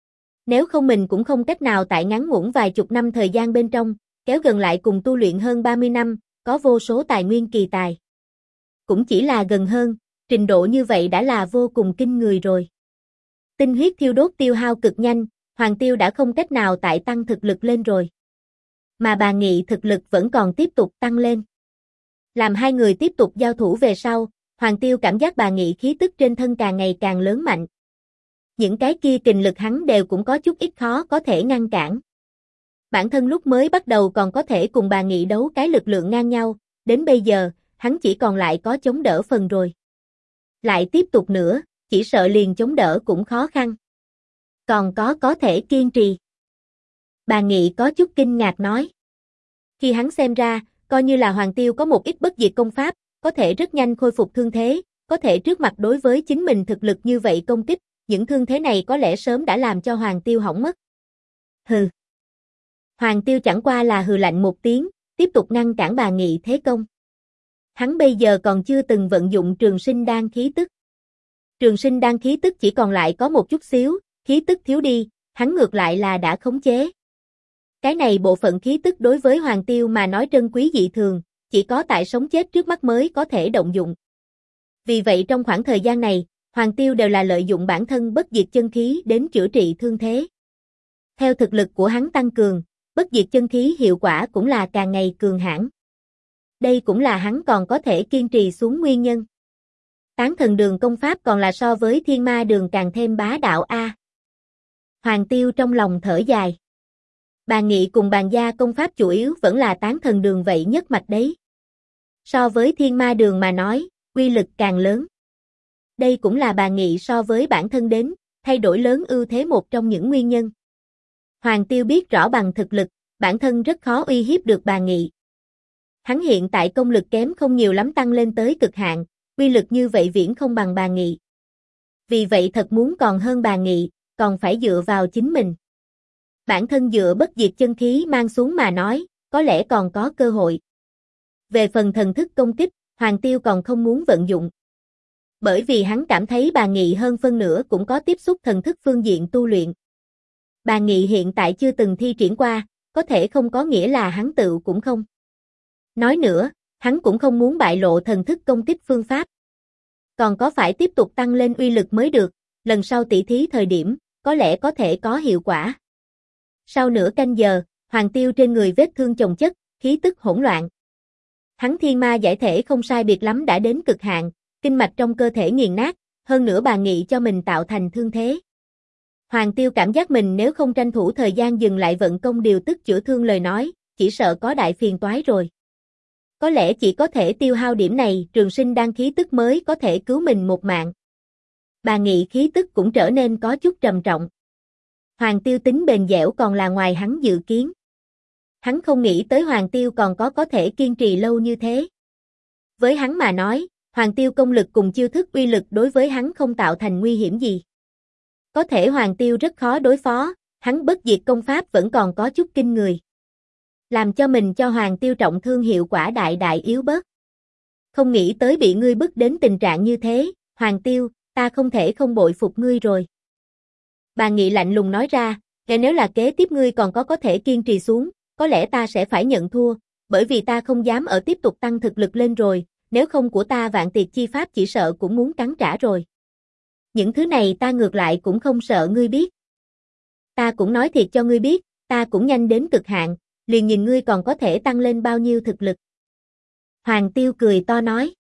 Nếu không mình cũng không cách nào tại ngắn ngủn vài chục năm thời gian bên trong, kéo gần lại cùng tu luyện hơn 30 năm, có vô số tài nguyên kỳ tài. Cũng chỉ là gần hơn, trình độ như vậy đã là vô cùng kinh người rồi. Tinh huyết thiêu đốt tiêu hao cực nhanh, Hoàng Tiêu đã không cách nào tại tăng thực lực lên rồi. Mà bà Nghị thực lực vẫn còn tiếp tục tăng lên. Làm hai người tiếp tục giao thủ về sau, Hoàng Tiêu cảm giác bà Nghị khí tức trên thân càng ngày càng lớn mạnh. Những cái kia kình lực hắn đều cũng có chút ít khó có thể ngăn cản. Bản thân lúc mới bắt đầu còn có thể cùng bà Nghị đấu cái lực lượng ngang nhau, đến bây giờ, hắn chỉ còn lại có chống đỡ phần rồi. Lại tiếp tục nữa, chỉ sợ liền chống đỡ cũng khó khăn. Còn có thể kiên trì. Bà Nghị có chút kinh ngạc nói. Khi hắn xem ra, coi như là Hoàng Tiêu có một ít bất diệt công pháp, có thể rất nhanh khôi phục thương thế, có thể trước mặt đối với chính mình thực lực như vậy công kích, những thương thế này có lẽ sớm đã làm cho Hoàng Tiêu hỏng mất. Hừ. Hoàng Tiêu chẳng qua là hừ lạnh một tiếng, tiếp tục ngăn cản bà Nghị thế công. Hắn bây giờ còn chưa từng vận dụng trường sinh đan khí tức. Trường sinh đan khí tức chỉ còn lại có một chút xíu, khí tức thiếu đi, hắn ngược lại là đã khống chế. Cái này bộ phận khí tức đối với Hoàng Tiêu mà nói trân quý dị thường, chỉ có tại sống chết trước mắt mới có thể động dụng. Vì vậy trong khoảng thời gian này, Hoàng Tiêu đều là lợi dụng bản thân bất diệt chân khí đến chữa trị thương thế. Theo thực lực của hắn tăng cường, bất diệt chân khí hiệu quả cũng là càng ngày cường hãn. Đây cũng là hắn còn có thể kiên trì xuống nguyên nhân. Tán thần đường công pháp còn là so với thiên ma đường càng thêm bá đạo a. Hoàng Tiêu trong lòng thở dài. Bà Nghị cùng bàn gia công pháp chủ yếu vẫn là tán thần đường vậy nhất mạch đấy. So với thiên ma đường mà nói, uy lực càng lớn. Đây cũng là bà Nghị so với bản thân đến, thay đổi lớn ưu thế một trong những nguyên nhân. Hoàng Tiêu biết rõ bằng thực lực, bản thân rất khó uy hiếp được bà Nghị. Hắn hiện tại công lực kém không nhiều lắm tăng lên tới cực hạn, uy lực như vậy viễn không bằng bà Nghị. Vì vậy thật muốn còn hơn bà Nghị, còn phải dựa vào chính mình. Bản thân dựa bất diệt chân khí mang xuống mà nói, có lẽ còn có cơ hội. Về phần thần thức công kích, Hoàng Tiêu còn không muốn vận dụng. Bởi vì hắn cảm thấy bà Nghị hơn phân nửa cũng có tiếp xúc thần thức phương diện tu luyện. Bà Nghị hiện tại chưa từng thi triển qua, có thể không có nghĩa là hắn tự cũng không. Nói nữa, hắn cũng không muốn bại lộ thần thức công kích phương pháp. Còn có phải tiếp tục tăng lên uy lực mới được, lần sau tỉ thí thời điểm, có lẽ có thể có hiệu quả. Sau nửa canh giờ, Hoàng Tiêu trên người vết thương chồng chất, khí tức hỗn loạn. Hắn thiên ma giải thể không sai biệt lắm đã đến cực hạn, kinh mạch trong cơ thể nghiền nát, hơn nữa bà Nghị cho mình tạo thành thương thế. Hoàng Tiêu cảm giác mình nếu không tranh thủ thời gian dừng lại vận công điều tức chữa thương lời nói, chỉ sợ có đại phiền toái rồi. Có lẽ chỉ có thể tiêu hao điểm này, trường sinh đan khí tức mới có thể cứu mình một mạng. Bà Nghị khí tức cũng trở nên có chút trầm trọng. Hoàng Tiêu tính bền dẻo còn là ngoài hắn dự kiến. Hắn không nghĩ tới Hoàng Tiêu còn có thể kiên trì lâu như thế. Với hắn mà nói, Hoàng Tiêu công lực cùng chiêu thức uy lực đối với hắn không tạo thành nguy hiểm gì. Có thể Hoàng Tiêu rất khó đối phó, hắn bất diệt công pháp vẫn còn có chút kinh người. Làm cho mình cho Hoàng Tiêu trọng thương hiệu quả đại đại yếu bớt. Không nghĩ tới bị ngươi bức đến tình trạng như thế, Hoàng Tiêu, ta không thể không bội phục ngươi rồi. Bà Nghị lạnh lùng nói ra, nếu là kế tiếp ngươi còn có thể kiên trì xuống, có lẽ ta sẽ phải nhận thua, bởi vì ta không dám ở tiếp tục tăng thực lực lên rồi, nếu không của ta Vạn Tiệt Chi Pháp chỉ sợ cũng muốn cắn trả rồi. Những thứ này ta ngược lại cũng không sợ ngươi biết. Ta cũng nói thiệt cho ngươi biết, ta cũng nhanh đến cực hạn, liền nhìn ngươi còn có thể tăng lên bao nhiêu thực lực. Hoàng Tiêu cười to nói.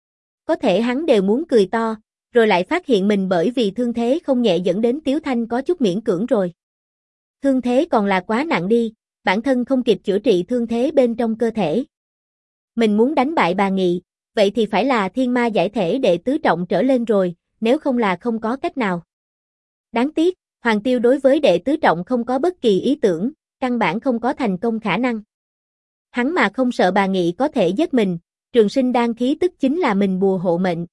Có thể hắn đều muốn cười to, rồi lại phát hiện mình bởi vì thương thế không nhẹ dẫn đến Tiếu Thanh có chút miễn cưỡng rồi. Thương thế còn là quá nặng đi, bản thân không kịp chữa trị thương thế bên trong cơ thể. Mình muốn đánh bại bà Nghị, vậy thì phải là thiên ma giải thể đệ tứ trọng trở lên rồi, nếu không là không có cách nào. Đáng tiếc, Hoàng Tiêu đối với đệ tứ trọng không có bất kỳ ý tưởng, căn bản không có thành công khả năng. Hắn mà không sợ bà Nghị có thể giết mình, Trường Sinh đan khí tức chính là mình bùa hộ mệnh.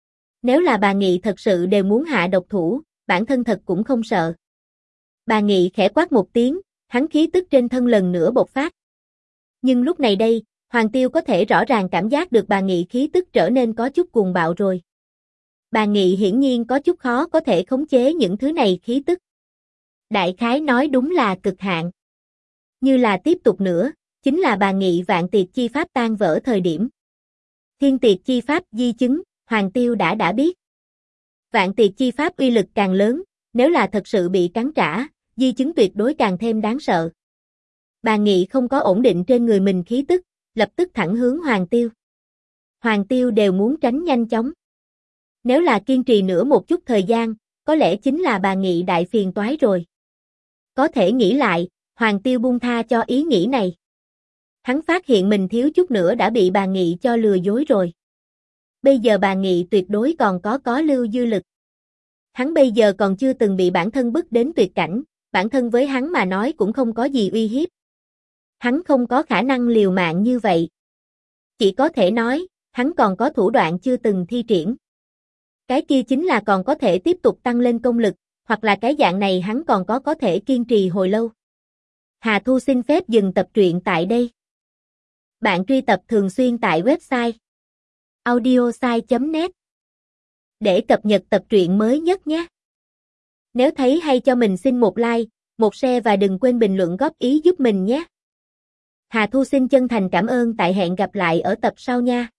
Nếu là bà Nghị thật sự đều muốn hạ độc thủ, bản thân thật cũng không sợ. Bà Nghị khẽ quát một tiếng, hắn khí tức trên thân lần nữa bộc phát. Nhưng lúc này đây, Hoàng Tiêu có thể rõ ràng cảm giác được bà Nghị khí tức trở nên có chút cuồng bạo rồi. Bà Nghị hiển nhiên có chút khó có thể khống chế những thứ này khí tức. Đại khái nói đúng là cực hạn. Như là tiếp tục nữa, chính là bà Nghị Vạn Tiệt Chi Pháp tan vỡ thời điểm. Thiên Tiệt Chi Pháp di chứng, Hoàng Tiêu đã biết. Vạn Tiệt Chi Pháp uy lực càng lớn, nếu là thật sự bị cắn trả, di chứng tuyệt đối càng thêm đáng sợ. Bà Nghị không có ổn định trên người mình khí tức, lập tức thẳng hướng Hoàng Tiêu. Hoàng Tiêu đều muốn tránh nhanh chóng. Nếu là kiên trì nữa một chút thời gian, có lẽ chính là bà Nghị đại phiền toái rồi. Có thể nghĩ lại, Hoàng Tiêu buông tha cho ý nghĩ này. Hắn phát hiện mình thiếu chút nữa đã bị bà Nghị cho lừa dối rồi. Bây giờ bà Nghị tuyệt đối còn có lưu dư lực. Hắn bây giờ còn chưa từng bị bản thân bức đến tuyệt cảnh, bản thân với hắn mà nói cũng không có gì uy hiếp. Hắn không có khả năng liều mạng như vậy. Chỉ có thể nói, hắn còn có thủ đoạn chưa từng thi triển. Cái kia chính là còn có thể tiếp tục tăng lên công lực, hoặc là cái dạng này hắn còn có thể kiên trì hồi lâu. Hà Thu xin phép dừng tập truyện tại đây. Bạn truy tập thường xuyên tại website audiosai.net để cập nhật tập truyện mới nhất nhé. Nếu thấy hay cho mình xin một like, một share và đừng quên bình luận góp ý giúp mình nhé. Hà Thu xin chân thành cảm ơn, tại hẹn gặp lại ở tập sau nha.